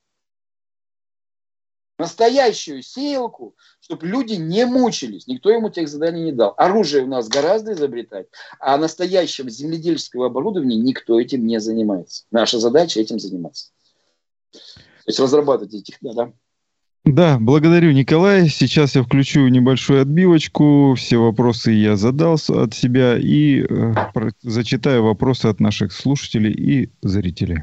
Настоящую сеялку, чтобы люди не мучились. Никто ему тех заданий не дал. Оружие у нас гораздо изобретать, а настоящего земледельческого оборудования никто этим не занимается. Наша задача этим заниматься. То есть разрабатывать эти технологии, да. Да, благодарю, Николай. Сейчас я включу небольшую отбивочку. Все вопросы я задал от себя и э, зачитаю вопросы от наших слушателей и зрителей.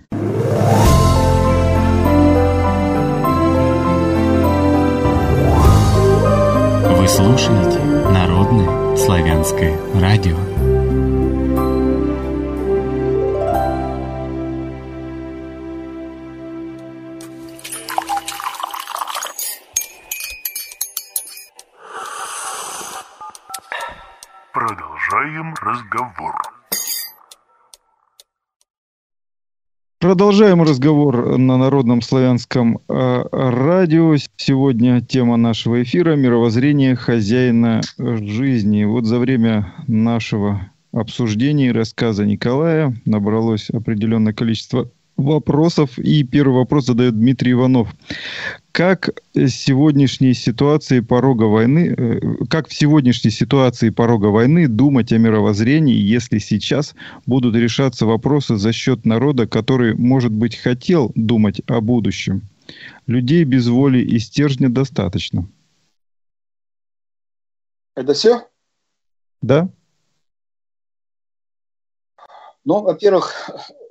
Вы слушаете Народное славянское радио. Продолжаем разговор. Продолжаем разговор на Народном славянском э, радио. Сегодня тема нашего эфира – мировоззрение хозяина жизни. Вот за время нашего обсуждения и рассказа Николая набралось определенное количество вопросов. И первый вопрос задает Дмитрий Иванов. Как сегодняшней ситуации порога войны, как в сегодняшней ситуации порога войны думать о мировоззрении, если сейчас будут решаться вопросы за счет народа, который, может быть, хотел думать о будущем? Людей без воли и стержня достаточно. Это все? Да. Ну, во-первых,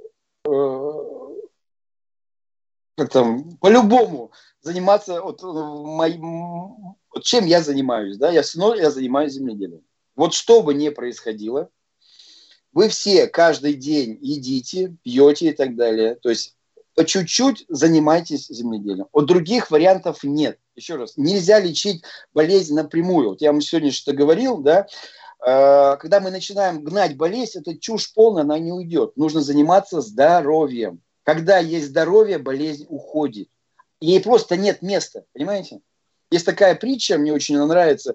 как там, по-любому заниматься, вот, моим, вот чем я занимаюсь, да, я все равно я занимаюсь земледелием. Вот что бы ни происходило, вы все каждый день едите, пьете и так далее, то есть по чуть-чуть занимайтесь земледелием. Вот других вариантов нет. Еще раз, нельзя лечить болезнь напрямую. Вот я вам сегодня что-то говорил, да, когда мы начинаем гнать болезнь, это чушь полная, она не уйдет. Нужно заниматься здоровьем. Когда есть здоровье, болезнь уходит. Ей просто нет места, понимаете? Есть такая притча, мне очень нравится.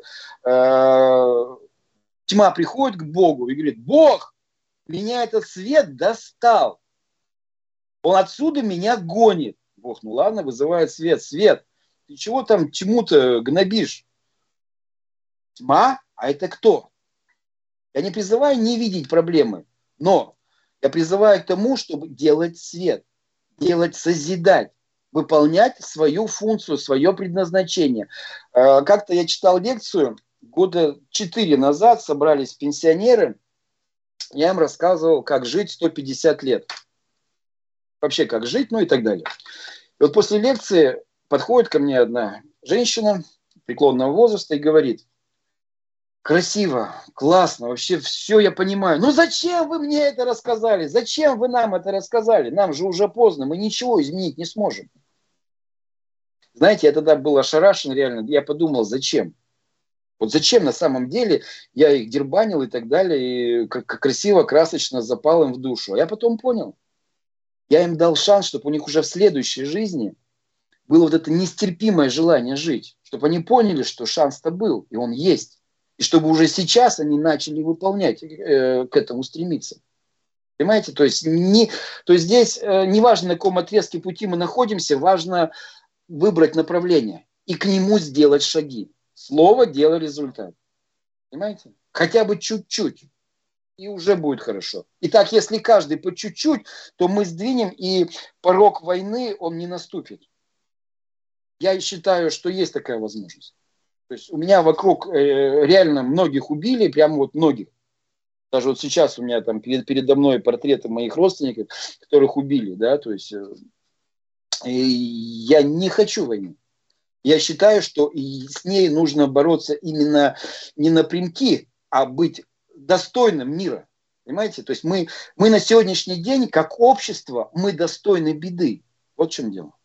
Тьма приходит к Богу и говорит: Бог, меня этот свет достал. Он отсюда меня гонит. Бог, ну ладно, вызывает свет. Свет, ты чего там чему-то гнобишь? Тьма? А это кто? Я не призываю не видеть проблемы, но я призываю к тому, чтобы делать свет, делать, созидать, выполнять свою функцию, свое предназначение. Как-то я читал лекцию, года четыре назад собрались пенсионеры, я им рассказывал, как жить сто пятьдесят лет. вообще как жить, ну и так далее. И вот после лекции подходит ко мне одна женщина преклонного возраста и говорит: красиво, классно, вообще все я понимаю. Ну зачем вы мне это рассказали? Зачем вы нам это рассказали? Нам же уже поздно, мы ничего изменить не сможем. Знаете, я тогда был ошарашен реально, я подумал, зачем? Вот зачем на самом деле я их дербанил и так далее, и как красиво, красочно запал им в душу. А я потом понял, я им дал шанс, чтобы у них уже в следующей жизни было вот это нестерпимое желание жить, чтобы они поняли, что шанс-то был, и он есть. И чтобы уже сейчас они начали выполнять, э, к этому стремиться. Понимаете? То есть, не, то есть здесь э, не важно, на каком отрезке пути мы находимся, важно выбрать направление и к нему сделать шаги. Слово, дело, результат. Понимаете? Хотя бы чуть-чуть. И уже будет хорошо. Итак, если каждый по чуть-чуть, то мы сдвинем, и порог войны, он не наступит. Я считаю, что есть такая возможность. То есть у меня вокруг э, реально многих убили, прямо вот многих. Даже вот сейчас у меня там перед, передо мной портреты моих родственников, которых убили, да, то есть э, я не хочу войны. Я считаю, что и с ней нужно бороться именно не напрямки, а быть достойным мира. Понимаете? То есть мы, мы на сегодняшний день, как общество, мы достойны беды. Вот в чем дело.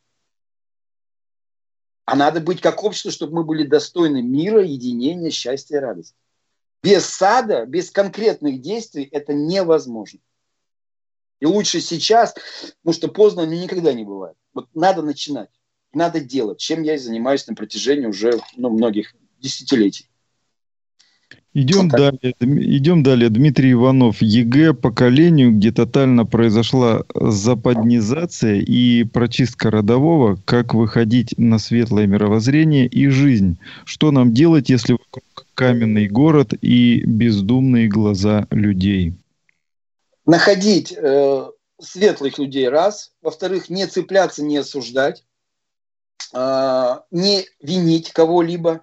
А надо быть как общество, чтобы мы были достойны мира, единения, счастья и радости. Без сада, без конкретных действий это невозможно. И лучше сейчас, потому что поздно никогда не бывает. Вот надо начинать, надо делать, чем я и занимаюсь на протяжении уже ну, многих десятилетий. Идем далее. Идем далее. Дмитрий Иванов. ЕГЭ поколению, где тотально произошла западнизация и прочистка родового, как выходить на светлое мировоззрение и жизнь. Что нам делать, если вокруг каменный город и бездумные глаза людей? Находить э, светлых людей, раз. Во-вторых, не цепляться, не осуждать. Э, не винить кого-либо.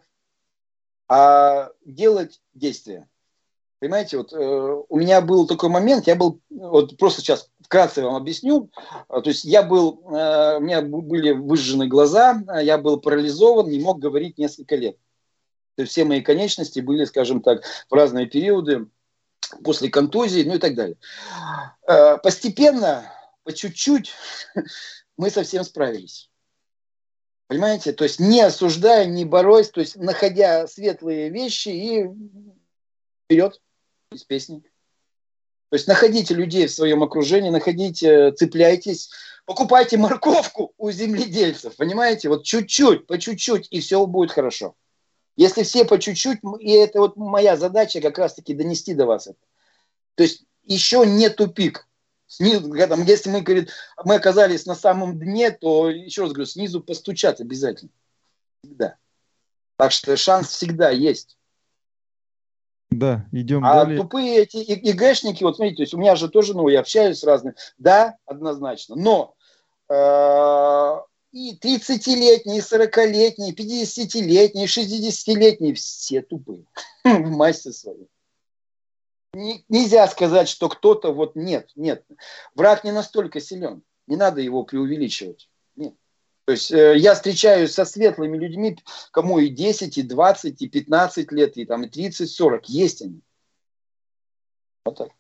А делать действия. Понимаете, вот э, у меня был такой момент, я был, вот просто сейчас вкратце вам объясню, то есть я был, э, у меня были выжжены глаза, я был парализован, не мог говорить несколько лет. То есть все мои конечности были, скажем так, в разные периоды, после контузии, ну и так далее. Э, постепенно, по чуть-чуть, мы совсем справились. Понимаете? То есть не осуждая, не борясь, то есть находя светлые вещи и вперед из песни. То есть находите людей в своем окружении, находите, цепляйтесь, покупайте морковку у земледельцев, понимаете? Вот чуть-чуть, по чуть-чуть, и все будет хорошо. Если все по чуть-чуть, и это вот моя задача как раз-таки донести до вас это. То есть еще не тупик. Снизу, если мы, говорит, мы оказались на самом дне, то, еще раз говорю, снизу постучать обязательно. Всегда. Так что шанс всегда есть. Да, идем а далее. А тупые эти ИГшники, вот смотрите, то есть у меня же тоже, ну, я общаюсь с разными. Да, однозначно. Но э, и тридцатилетние, и сорокалетние, и пятидесятилетние, и шестидесятилетние, все тупые в массе своей. Нельзя сказать, что кто-то вот нет, нет. Враг не настолько силен. Не надо его преувеличивать. Нет. То есть э, я встречаюсь со светлыми людьми, кому и десять, и двадцать, и пятнадцать лет, и, там, и тридцать, сорок. Есть они. Вот так.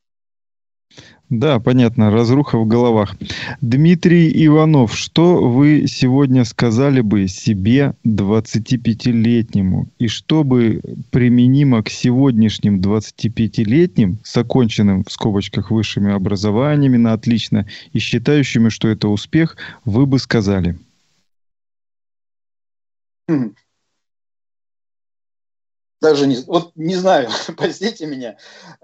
Да, понятно, разруха в головах. Дмитрий Иванов, что вы сегодня сказали бы себе двадцатипятилетнему? И что бы применимо к сегодняшним двадцатипятилетним с оконченным в скобочках высшими образованиями на отлично и считающими, что это успех, вы бы сказали? Даже не, вот не знаю, простите меня.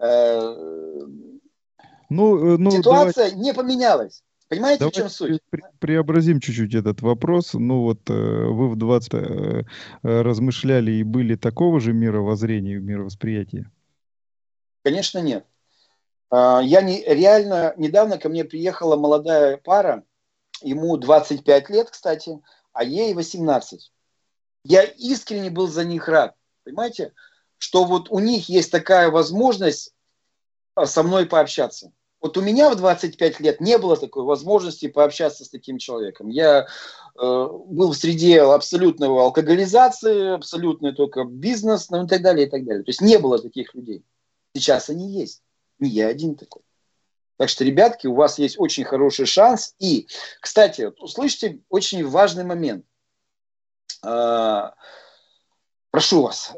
Ну, ну, Ситуация давайте, не поменялась. Понимаете, в чем суть? При, преобразим чуть-чуть этот вопрос. Ну вот э, вы в двадцать э, размышляли и были такого же мировоззрения и мировосприятия? Конечно, нет. Я не, реально, недавно ко мне приехала молодая пара, ему двадцать пять лет, кстати, а ей восемнадцать. Я искренне был за них рад. Понимаете, что вот у них есть такая возможность со мной пообщаться. Вот у меня в двадцать пять лет не было такой возможности пообщаться с таким человеком. Я э, был в среде абсолютной алкоголизации, абсолютный только бизнес, ну и так далее, и так далее. То есть не было таких людей. Сейчас они есть. Не я один такой. Так что, ребятки, у вас есть очень хороший шанс. И, кстати, вот услышьте очень важный момент. Э, прошу вас.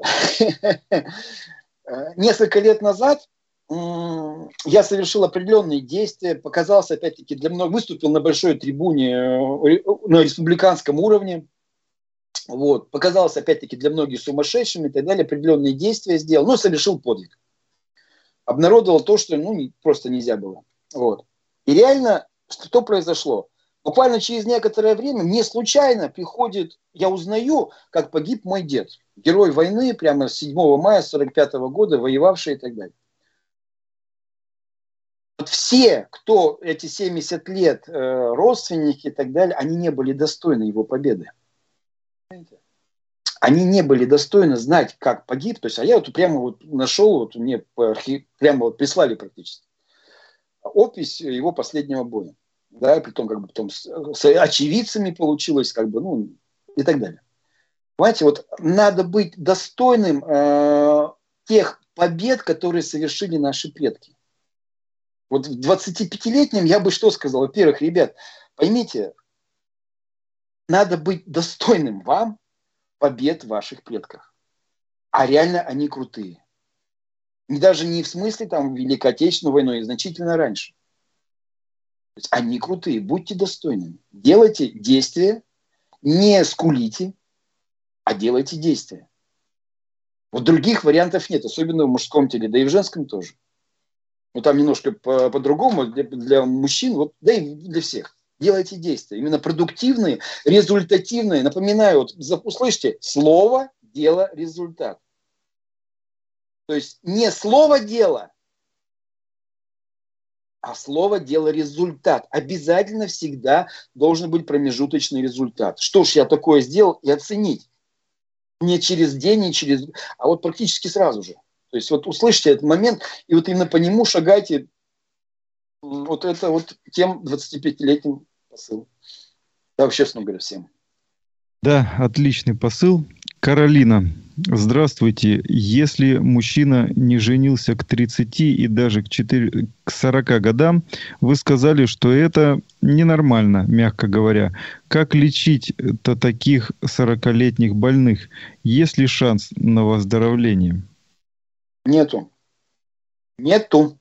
Несколько лет назад я совершил определенные действия, показался, опять-таки, для многих, выступил на большой трибуне на республиканском уровне, вот, показался, опять-таки, для многих сумасшедшим и так далее, определенные действия сделал, но совершил подвиг. Обнародовал то, что ну, просто нельзя было. Вот. И реально, что произошло? Буквально через некоторое время мне случайно приходит, я узнаю, как погиб мой дед, герой войны, прямо с седьмого мая сорок пятого года, воевавший и так далее. Вот все, кто эти семьдесят лет, э, родственники и так далее, они не были достойны его победы. Они не были достойны знать, как погиб. То есть, а я вот прямо вот нашел, вот мне по архив, прямо вот прислали практически опись его последнего боя. Да, и притом как бы потом с, с очевидцами получилось, как бы, ну, и так далее. Понимаете, вот надо быть достойным э, тех побед, которые совершили наши предки. Вот в двадцатипятилетнем я бы что сказал? Во-первых, ребят, поймите, надо быть достойным вам побед ваших предков. А реально они крутые. И даже не в смысле там Великой Отечественной войны, и значительно раньше. То есть они крутые, будьте достойными. Делайте действия, не скулите, а делайте действия. Вот других вариантов нет, особенно в мужском теле, да и в женском тоже. Ну, там немножко по- по-другому для, для мужчин, вот, да и для всех. Делайте действия. Именно продуктивные, результативные. Напоминаю, вот, услышьте, слово, дело, результат. То есть не слово, дело, а слово, дело, результат. Обязательно всегда должен быть промежуточный результат. Что ж я такое сделал, и оценить. Не через день, не через... А вот практически сразу же. То есть вот услышите этот момент, и вот именно по нему шагайте. Вот это вот тем двадцатипятилетним посыл. Да, честно говоря, всем. Да, отличный посыл. Каролина, здравствуйте. Если мужчина не женился к тридцати и даже к, четырем, к сорока годам, вы сказали, что это ненормально, мягко говоря. Как лечить-то таких сорокалетних больных? Есть ли шанс на выздоровление? Нету. Нету.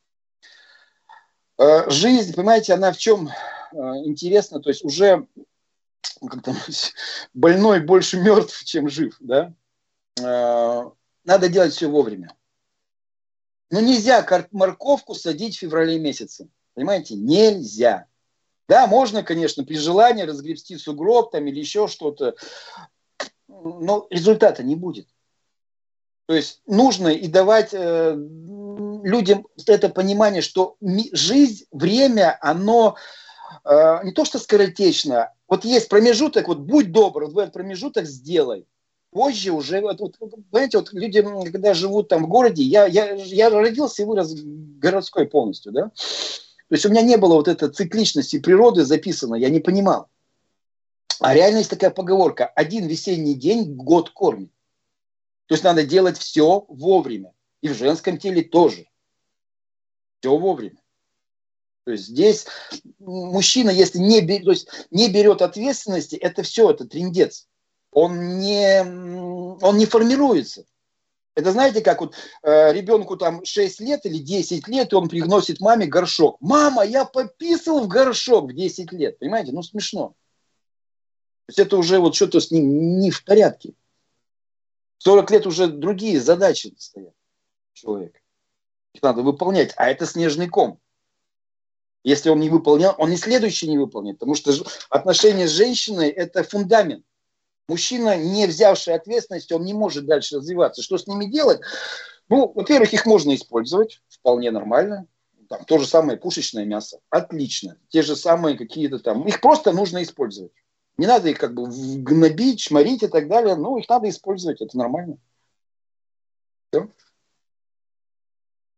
Э, Жизнь, понимаете, она в чем э, интересна? То есть уже как там, больной больше мертв, чем жив, да? Э, Надо делать все вовремя. Но нельзя кар- морковку садить в феврале месяце. Понимаете? Нельзя. Да, можно, конечно, при желании разгребсти сугроб там или еще что-то, но результата не будет. То есть нужно и давать э, людям это понимание, что ми- жизнь, время, оно э, не то что скоротечно. Вот есть промежуток, вот будь добр, вот в этот промежуток сделай. Позже уже, вот, вот, понимаете, вот люди, когда живут там в городе, я, я, я родился и вырос городской полностью, да. То есть у меня не было вот этой цикличности природы записано, я не понимал. А реально есть такая поговорка: один весенний день год кормит. То есть надо делать все вовремя. И в женском теле тоже. Все вовремя. То есть здесь мужчина, если не берет, то есть не берет ответственности, это все, это трындец. Он не, он не формируется. Это знаете, как вот э, ребенку там шесть лет или десять лет, и он приносит маме горшок. Мама, я пописал в горшок в десять лет. Понимаете? Ну смешно. То есть это уже вот что-то с ним не в порядке. сорок лет уже другие задачи стоят у человека. Их надо выполнять. А это снежный ком. Если он не выполнял, он и следующий не выполнит. Потому что отношения с женщиной – это фундамент. Мужчина, не взявший ответственность, он не может дальше развиваться. Что с ними делать? Ну, во-первых, их можно использовать. Вполне нормально. Там, то же самое пушечное мясо. Отлично. Те же самые какие-то там. Их просто нужно использовать. Не надо их как бы гнобить, шмарить и так далее. Ну, их надо использовать. Это нормально. Все.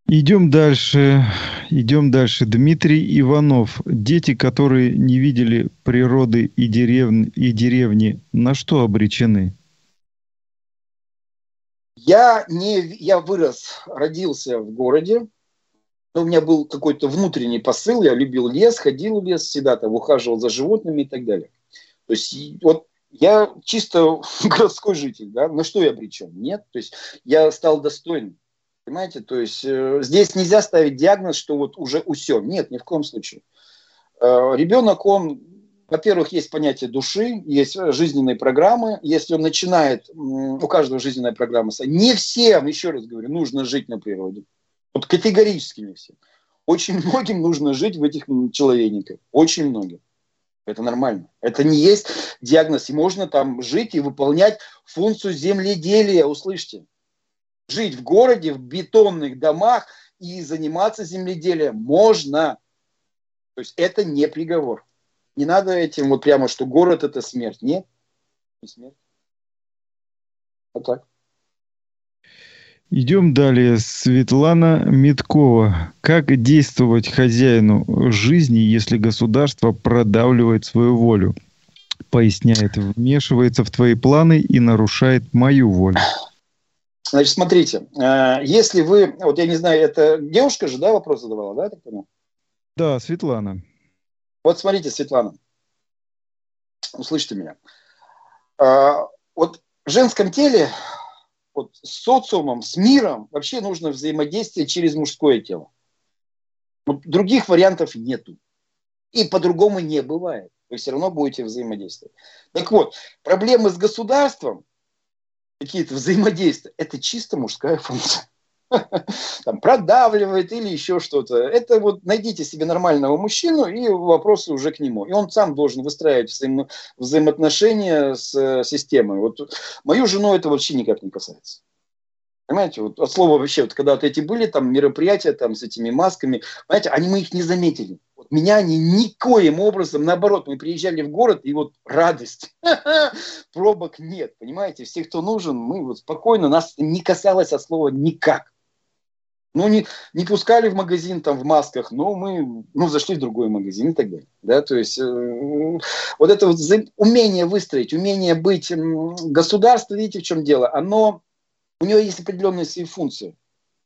Идем дальше. Идем дальше. Дмитрий Иванов. Дети, которые не видели природы и, дерев... и деревни, на что обречены? Я, не, я вырос, родился в городе, но у меня был какой-то внутренний посыл, я любил лес, ходил в лес всегда, там, ухаживал за животными и так далее. То есть вот я чисто городской житель, да, на что я обречен? Нет, то есть я стал достойным. Понимаете, то есть э, здесь нельзя ставить диагноз, что вот уже усё. Нет, ни в коем случае. Э, ребенок, он, во-первых, есть понятие души, есть жизненные программы. Если он начинает, у каждого жизненная программа, не всем, еще раз говорю, нужно жить на природе. Вот категорически не всем. Очень многим нужно жить в этих человейниках. Очень многим. Это нормально. Это не есть диагноз. И можно там жить и выполнять функцию земледелия, услышьте. Жить в городе, в бетонных домах и заниматься земледелием можно. То есть это не приговор. Не надо этим вот прямо, что город это смерть. Нет, не смерть. Вот так. Идем далее. Светлана Миткова. Как действовать хозяину жизни, если государство продавливает свою волю? Поясняет, вмешивается в твои планы и нарушает мою волю. Значит, смотрите, если вы, вот я не знаю, это девушка же, да, вопрос задавала, да, я так понял? Да, Светлана. Вот смотрите, Светлана, услышьте меня. Вот в женском теле, вот с социумом, с миром вообще нужно взаимодействие через мужское тело. Вот других вариантов нету. И по-другому не бывает. Вы все равно будете взаимодействовать. Так вот, проблемы с государством, какие-то взаимодействия, это чисто мужская функция. Там продавливает или еще что-то. Это вот найдите себе нормального мужчину и вопросы уже к нему. И он сам должен выстраивать взаимо- взаимоотношения с системой. Вот мою жену это вообще никак не касается. Понимаете, вот от слова вообще, вот когда вот эти были там мероприятия там с этими масками, понимаете, они, мы их не заметили. Вот меня они никоим образом, наоборот, мы приезжали в город, и вот радость. Пробок нет, понимаете, все, кто нужен, мы вот спокойно, нас не касалось от слова никак. Ну, не, не пускали в магазин там в масках, но мы ну, зашли в другой магазин и так далее. Да? То есть э, вот это вот умение выстроить, умение быть э, государство, видите, в чем дело, оно, у него есть определенные свои функции.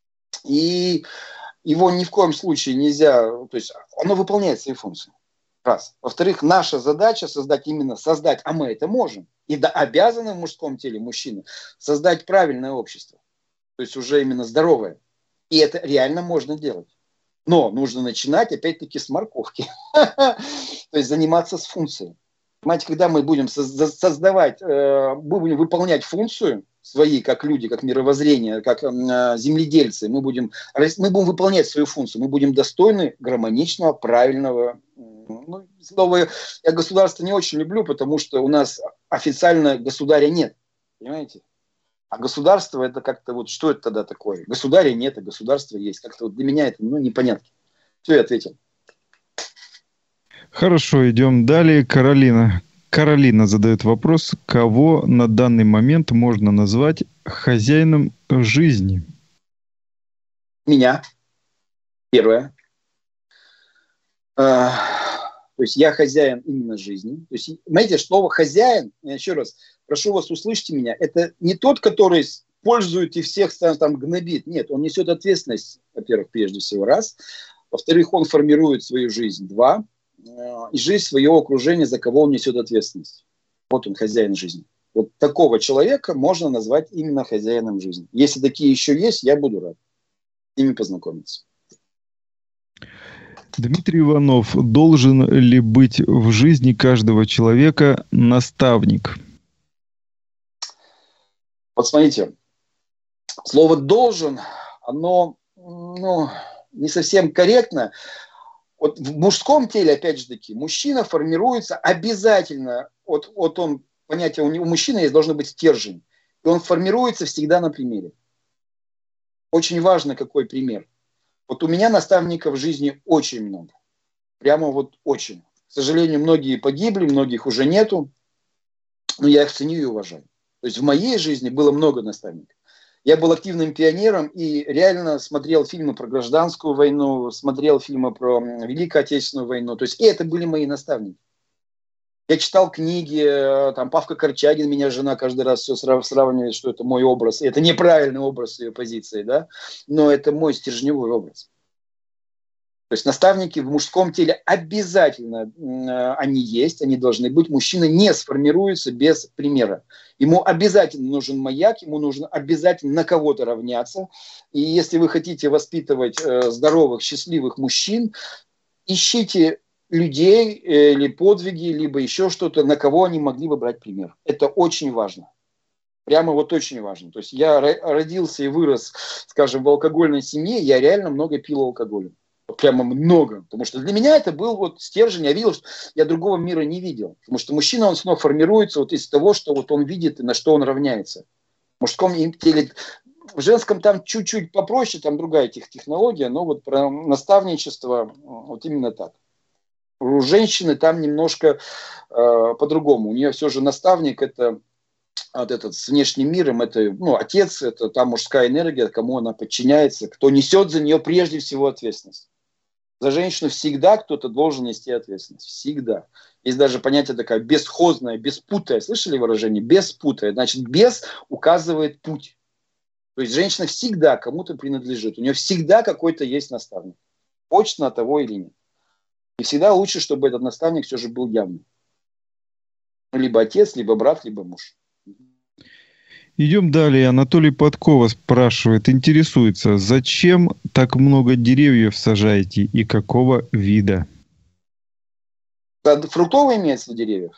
И его ни в коем случае нельзя, то есть оно выполняет свои функции. Раз. Во-вторых, наша задача создать именно, создать, а мы это можем, и да, обязаны в мужском теле мужчины создать правильное общество. То есть уже именно здоровое. И это реально можно делать. Но нужно начинать, опять-таки, с морковки. То есть заниматься с функцией. Понимаете, когда мы будем создавать, мы будем выполнять функцию свои, как люди, как мировоззрение, как земледельцы, мы будем, мы будем выполнять свою функцию, мы будем достойны гармоничного, правильного. Ну, слово я государство не очень люблю, потому что у нас официально государя нет. Понимаете? А государство это как-то вот, что это тогда такое? Государя нет, а государство есть. Как-то вот для меня это, ну, непонятно. Все, я ответил. Хорошо, идем далее. Каролина. Каролина задает вопрос, кого на данный момент можно назвать хозяином жизни? Меня. Первое. То есть я хозяин именно жизни. То есть, знаете, слово хозяин, еще раз, прошу вас, услышьте меня, это не тот, который пользует и всех там гнобит. Нет, он несет ответственность, во-первых, прежде всего, раз. Во-вторых, он формирует свою жизнь, два. И жизнь своего окружения, за кого он несет ответственность. Вот он, хозяин жизни. Вот такого человека можно назвать именно хозяином жизни. Если такие еще есть, я буду рад с ними познакомиться. Дмитрий Иванов. Должен ли быть в жизни каждого человека наставник? Вот смотрите, слово «должен», оно ну, не совсем корректно. Вот в мужском теле, опять же таки, мужчина формируется обязательно, вот, вот он, понятие, у, него, у мужчины есть, должен быть стержень, и он формируется всегда на примере. Очень важно, какой пример. Вот у меня наставников в жизни очень много. Прямо вот очень. К сожалению, многие погибли, многих уже нету, но я их ценю и уважаю. То есть в моей жизни было много наставников. Я был активным пионером и реально смотрел фильмы про гражданскую войну, смотрел фильмы про Великую Отечественную войну. То есть и это были мои наставники. Я читал книги, там Павка Корчагин, меня жена каждый раз все сравнивает, что это мой образ. И это неправильный образ ее позиции, да, но это мой стержневой образ. То есть наставники в мужском теле обязательно э, они есть, они должны быть. Мужчина не сформируется без примера. Ему обязательно нужен маяк, ему нужно обязательно на кого-то равняться. И если вы хотите воспитывать э, здоровых, счастливых мужчин, ищите людей э, или подвиги, либо еще что-то, на кого они могли бы брать пример. Это очень важно. Прямо вот очень важно. То есть я родился и вырос, скажем, в алкогольной семье, я реально много пил алкоголя. Прямо много. Потому что для меня это был вот стержень. Я видел, что я другого мира не видел. Потому что мужчина, он снова формируется вот из того, что вот он видит и на что он равняется. В мужском теле, в женском там чуть-чуть попроще, там другая тех, технология, но вот про наставничество вот именно так. У женщины там немножко э, по-другому. У нее все же наставник это вот этот с внешним миром, это ну, отец, это та мужская энергия, кому она подчиняется, кто несет за нее прежде всего ответственность. За женщину всегда кто-то должен нести ответственность. Всегда. Есть даже понятие такое бесхозное, беспутое. Слышали выражение? Беспутое. Значит, бес указывает путь. То есть женщина всегда кому-то принадлежит. У нее всегда какой-то есть наставник. Хочет на того или нет. И всегда лучше, чтобы этот наставник все же был явным. Либо отец, либо брат, либо муж. Идем далее. Анатолий Подкова спрашивает, интересуется, зачем так много деревьев сажаете и какого вида? Фруктовые имеются деревьев?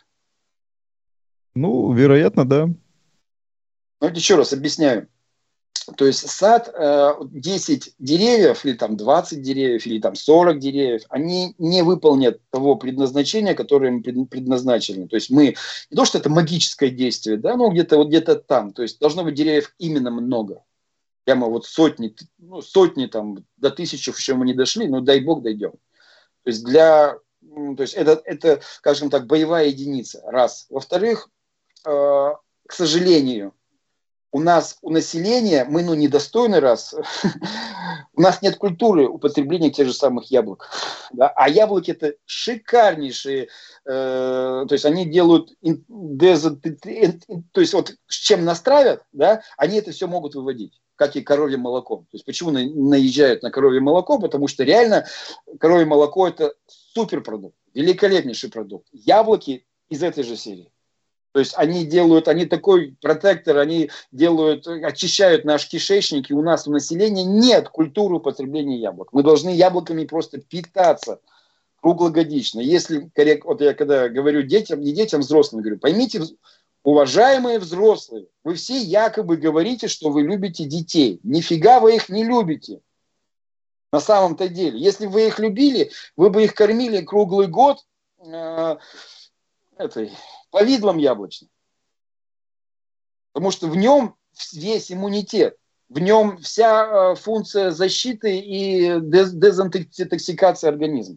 Ну, вероятно, да. Ну, еще раз объясняю. То есть сад, десять деревьев, или там двадцать деревьев, или там сорок деревьев, они не выполнят того предназначения, которое им предназначено. То есть мы, не то, что это магическое действие, да, но где-то вот где-то там. То есть должно быть деревьев именно много. Прямо вот сотни, ну, сотни там, до тысячи еще мы не дошли, но дай бог дойдем. То есть для, то есть это, это, скажем так, боевая единица, раз. Во-вторых, э, к сожалению, у нас, у населения, мы, ну, недостойны раз, у нас нет культуры употребления тех же самых яблок. Да? А яблоки это шикарнейшие, э, то есть они делают, дезо, то есть вот с чем настравят, да, они это все могут выводить, как и коровье молоко. То есть почему на, наезжают на коровье молоко? Потому что реально коровье молоко это суперпродукт, великолепнейший продукт. Яблоки из этой же серии. То есть они делают, они такой протектор, они делают, очищают наш кишечник, и у нас у населения нет культуры употребления яблок. Мы должны яблоками просто питаться круглогодично. Если, вот я когда говорю детям, не детям, взрослым говорю, поймите, уважаемые взрослые, вы все якобы говорите, что вы любите детей. Нифига вы их не любите. На самом-то деле. Если бы вы их любили, вы бы их кормили круглый год э, этой... повидлом яблочным. Потому что в нем весь иммунитет, в нем вся э, функция защиты и дез- дезинтоксикации организма.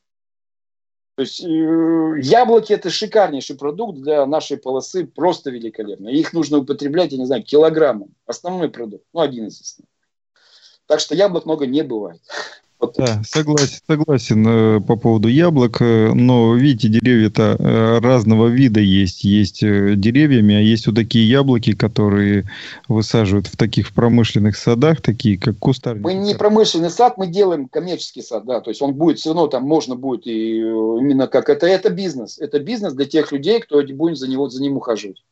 То есть э, яблоки это шикарнейший продукт для нашей полосы, просто великолепно. Их нужно употреблять, я не знаю, килограммом. Основной продукт, ну один из основных. Так что яблок много не бывает. Вот. Да, согласен, согласен э, по поводу яблок, э, но видите, деревья-то э, разного вида есть. Есть э, деревьями, а есть вот такие яблоки, которые высаживают в таких промышленных садах, такие как кустарники. Мы не промышленный сад, мы делаем коммерческий сад, да, то есть он будет все равно, там можно будет и именно как это, это бизнес. Это бизнес для тех людей, кто будет за него, за ним ухаживать.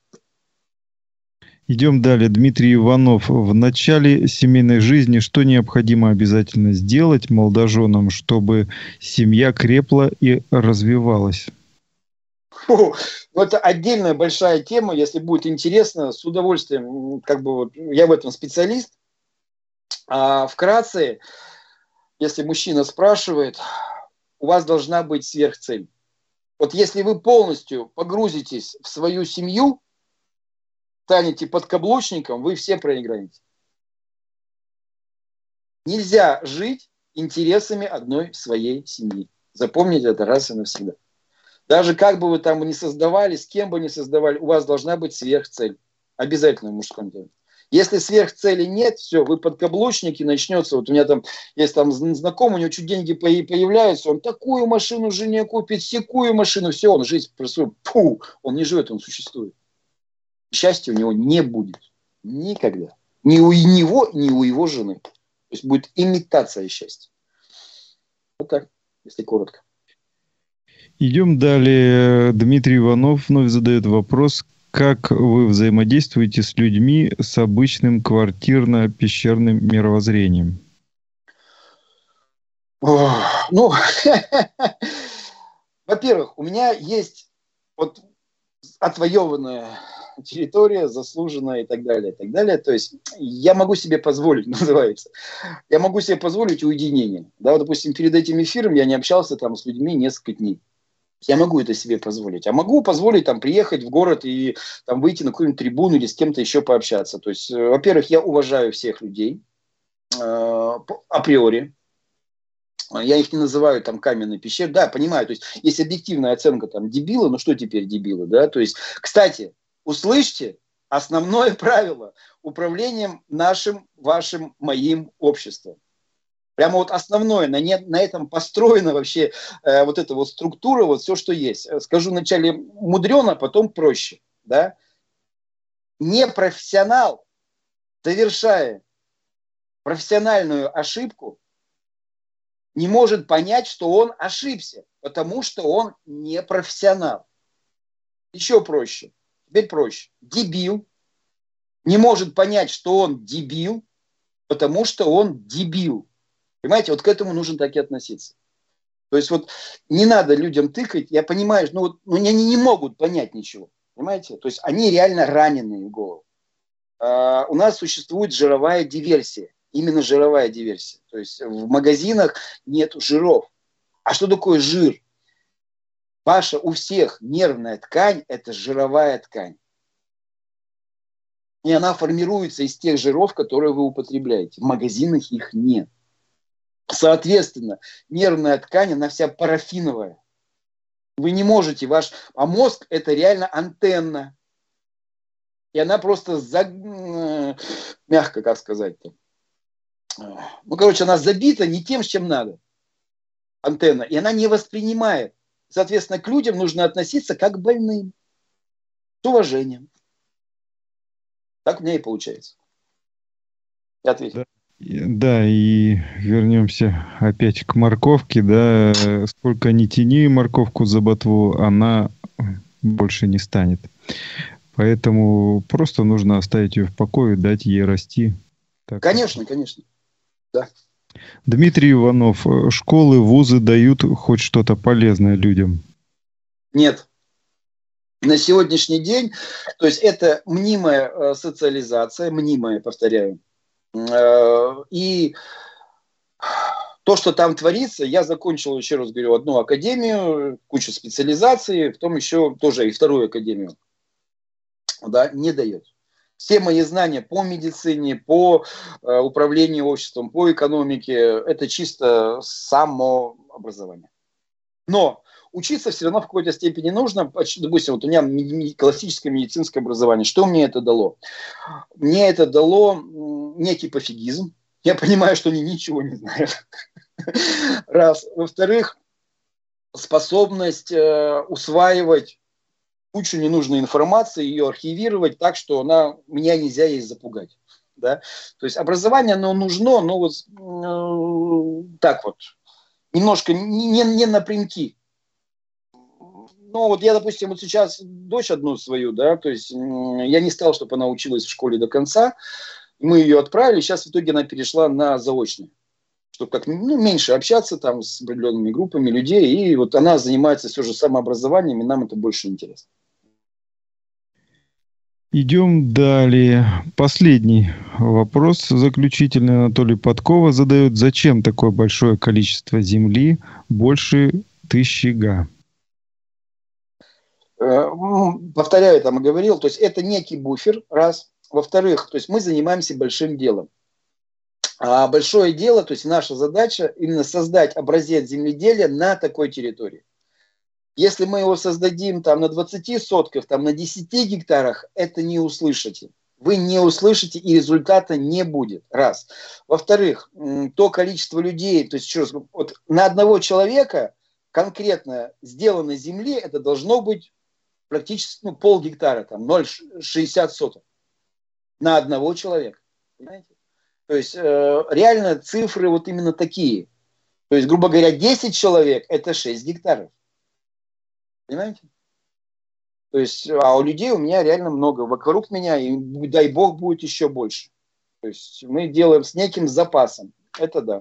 Идем далее. Дмитрий Иванов. В начале семейной жизни что необходимо обязательно сделать молодоженам, чтобы семья крепла и развивалась? Фу, ну это отдельная большая тема. Если будет интересно, с удовольствием, как бы вот, я в этом специалист. А вкратце, если мужчина спрашивает, у вас должна быть сверхцель. Вот если вы полностью погрузитесь в свою семью, станете подкаблучником, вы все проиграете. Нельзя жить интересами одной своей семьи. Запомните это раз и навсегда. Даже как бы вы там ни создавали, с кем бы ни создавали, у вас должна быть сверхцель. Обязательно в мужском деле. Если сверхцели нет, все, вы подкаблучники, начнется. Вот у меня там есть там знакомый, у него чуть деньги появляются, он такую машину жене купит, секую машину, все, он жизнь про свою, пу, он не живет, он существует. Счастья у него не будет. Никогда. Ни у него, ни у его жены. То есть будет имитация счастья. Вот так, если коротко. Идем далее. Дмитрий Иванов вновь задает вопрос. Как вы взаимодействуете с людьми с обычным квартирно-пещерным мировоззрением? Ну, во-первых, у меня есть вот отвоеванная территория, заслуженная и так далее, и так далее. То есть я могу себе позволить, называется, я могу себе позволить уединение. Да, вот, допустим, перед этим эфиром я не общался там с людьми несколько дней. Я могу это себе позволить. А могу позволить там приехать в город и там выйти на какую-нибудь трибуну или с кем-то еще пообщаться. То есть, во-первых, я уважаю всех людей э, априори. Я их не называю там каменной пещерой. Да, понимаю, то есть есть объективная оценка там дебилы, ну что теперь дебилы, да? То есть, кстати, услышьте основное правило управлением нашим, вашим, моим обществом. Прямо вот основное, на, не, на этом построена вообще э, вот эта вот структура, вот все, что есть. Скажу вначале мудрено, потом проще. Да? Непрофессионал, совершая профессиональную ошибку, не может понять, что он ошибся, потому что он не профессионал. Еще проще. Теперь проще. Дебил не может понять, что он дебил, потому что он дебил. Понимаете, вот к этому нужно так и относиться. То есть вот не надо людям тыкать, я понимаю, ну, вот, ну они не могут понять ничего. Понимаете? То есть они реально раненые в голову. А, у нас существует жировая диверсия. Именно жировая диверсия. То есть в магазинах нет жиров. А что такое жир? Ваша у всех нервная ткань – это жировая ткань. И она формируется из тех жиров, которые вы употребляете. В магазинах их нет. Соответственно, нервная ткань, она вся парафиновая. Вы не можете, ваш... А мозг – это реально антенна. И она просто, за... мягко, как сказать-то. Ну, короче, она забита не тем, с чем надо. Антенна. И она не воспринимает. Соответственно, к людям нужно относиться как к больным. С уважением. Так у меня и получается. Я ответил. Да, и вернемся опять к морковке, да, сколько ни тяни морковку за ботву, она больше не станет. Поэтому просто нужно оставить ее в покое, дать ей расти. Так. Конечно, конечно, да. Дмитрий Иванов, школы, вузы дают хоть что-то полезное людям? Нет. На сегодняшний день, то есть это мнимая социализация, мнимая, повторяю, и то, что там творится, я закончил, еще раз говорю, одну академию, кучу специализаций, потом еще тоже и вторую академию, да, не дает. Все мои знания по медицине, по э, управлению обществом, по экономике, это чисто самообразование. Но учиться все равно в какой-то степени нужно. Допустим, вот у меня классическое медицинское образование. Что мне это дало? Мне это дало некий пофигизм. Я понимаю, что они ничего не знают. Раз. Во-вторых, способность э, усваивать кучу ненужной информации, ее архивировать так, что она, меня нельзя ей запугать. Да? То есть образование, оно нужно, но вот э, так вот, немножко не, не напрямки. Ну, вот я, допустим, вот сейчас дочь одну свою, да, то есть я не стал, чтобы она училась в школе до конца. Мы ее отправили, сейчас в итоге она перешла на заочное, чтобы как ну, меньше общаться там с определенными группами людей. И вот она занимается все же самообразованием, и нам это больше интересно. Идем далее. Последний вопрос заключительный Анатолий Подкова задает. Зачем такое большое количество земли, больше тысячи га? Повторяю, там и говорил, то есть это некий буфер, раз. Во-вторых, то есть мы занимаемся большим делом. А большое дело, то есть наша задача именно создать образец земледелия на такой территории. Если мы его создадим там на двадцати сотках, там на десяти гектарах, это не услышите. вы не услышите и результата не будет. Раз. Во-вторых, то количество людей, то есть еще раз, вот на одного человека конкретно сделанной земли это должно быть практически ну, пол гектара, там ноль целых шестьдесят сотых на одного человека. Понимаете? То есть э, реально цифры вот именно такие. То есть, грубо говоря, десять человек это шесть гектаров. Понимаете? То есть, а у людей у меня реально много вокруг меня, и дай бог будет еще больше. То есть мы делаем с неким запасом. Это да.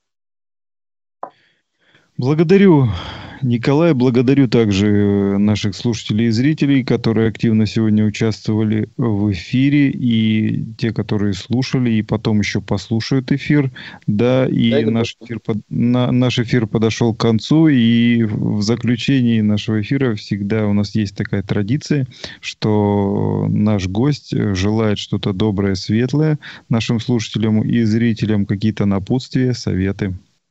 Благодарю, Николай. Благодарю также наших слушателей и зрителей, которые активно сегодня участвовали в эфире, и те, которые слушали, и потом еще послушают эфир. Да, и да, наш, эфир, на, наш эфир подошел к концу, и в заключении нашего эфира всегда у нас есть такая традиция, что наш гость желает что-то доброе, светлое нашим слушателям и зрителям, какие-то напутствия, советы.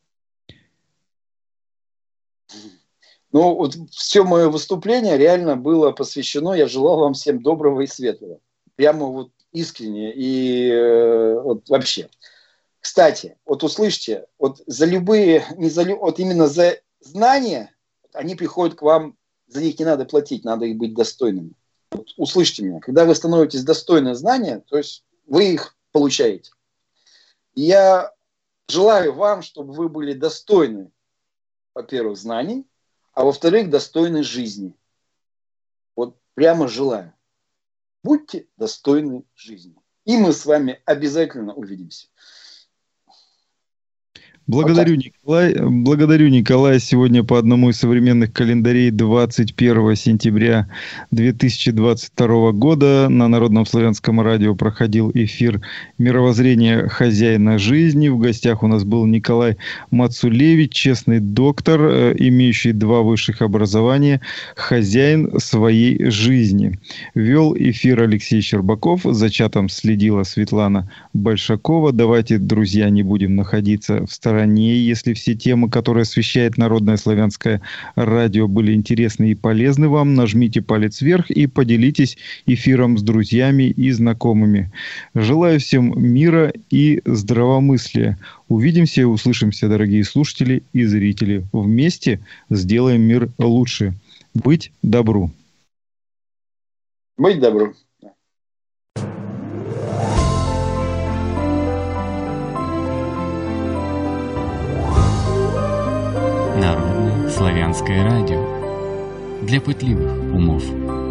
Ну, вот все мое выступление реально было посвящено, я желал вам всем доброго и светлого. Прямо вот искренне и э, вот вообще. Кстати, вот услышьте, вот за любые, не за, вот именно за знания, они приходят к вам, за них не надо платить, надо их быть достойными. Вот услышьте меня, когда вы становитесь достойны знания, то есть вы их получаете. И я желаю вам, чтобы вы были достойны, во-первых, знаний, а во-вторых, достойны жизни. Вот прямо желаю. Будьте достойны жизни. И мы с вами обязательно увидимся. Благодарю, Николай. Благодарю, Николай. Сегодня по одному из современных календарей двадцать первого сентября две тысячи двадцать второго года на Народном славянском радио проходил эфир «Мировоззрение хозяина жизни». В гостях у нас был Николай Мацулевич, честный доктор, имеющий два высших образования, хозяин своей жизни. Вел эфир Алексей Щербаков. За чатом следила Светлана Большакова. Давайте, друзья, не будем находиться в стороне. Если все темы, которые освещает Народное славянское радио, были интересны и полезны вам, нажмите палец вверх и поделитесь эфиром с друзьями и знакомыми. Желаю всем мира и здравомыслия. Увидимся и услышимся, дорогие слушатели и зрители. Вместе сделаем мир лучше. Быть добру. Быть добру. Народное славянское радио для пытливых умов.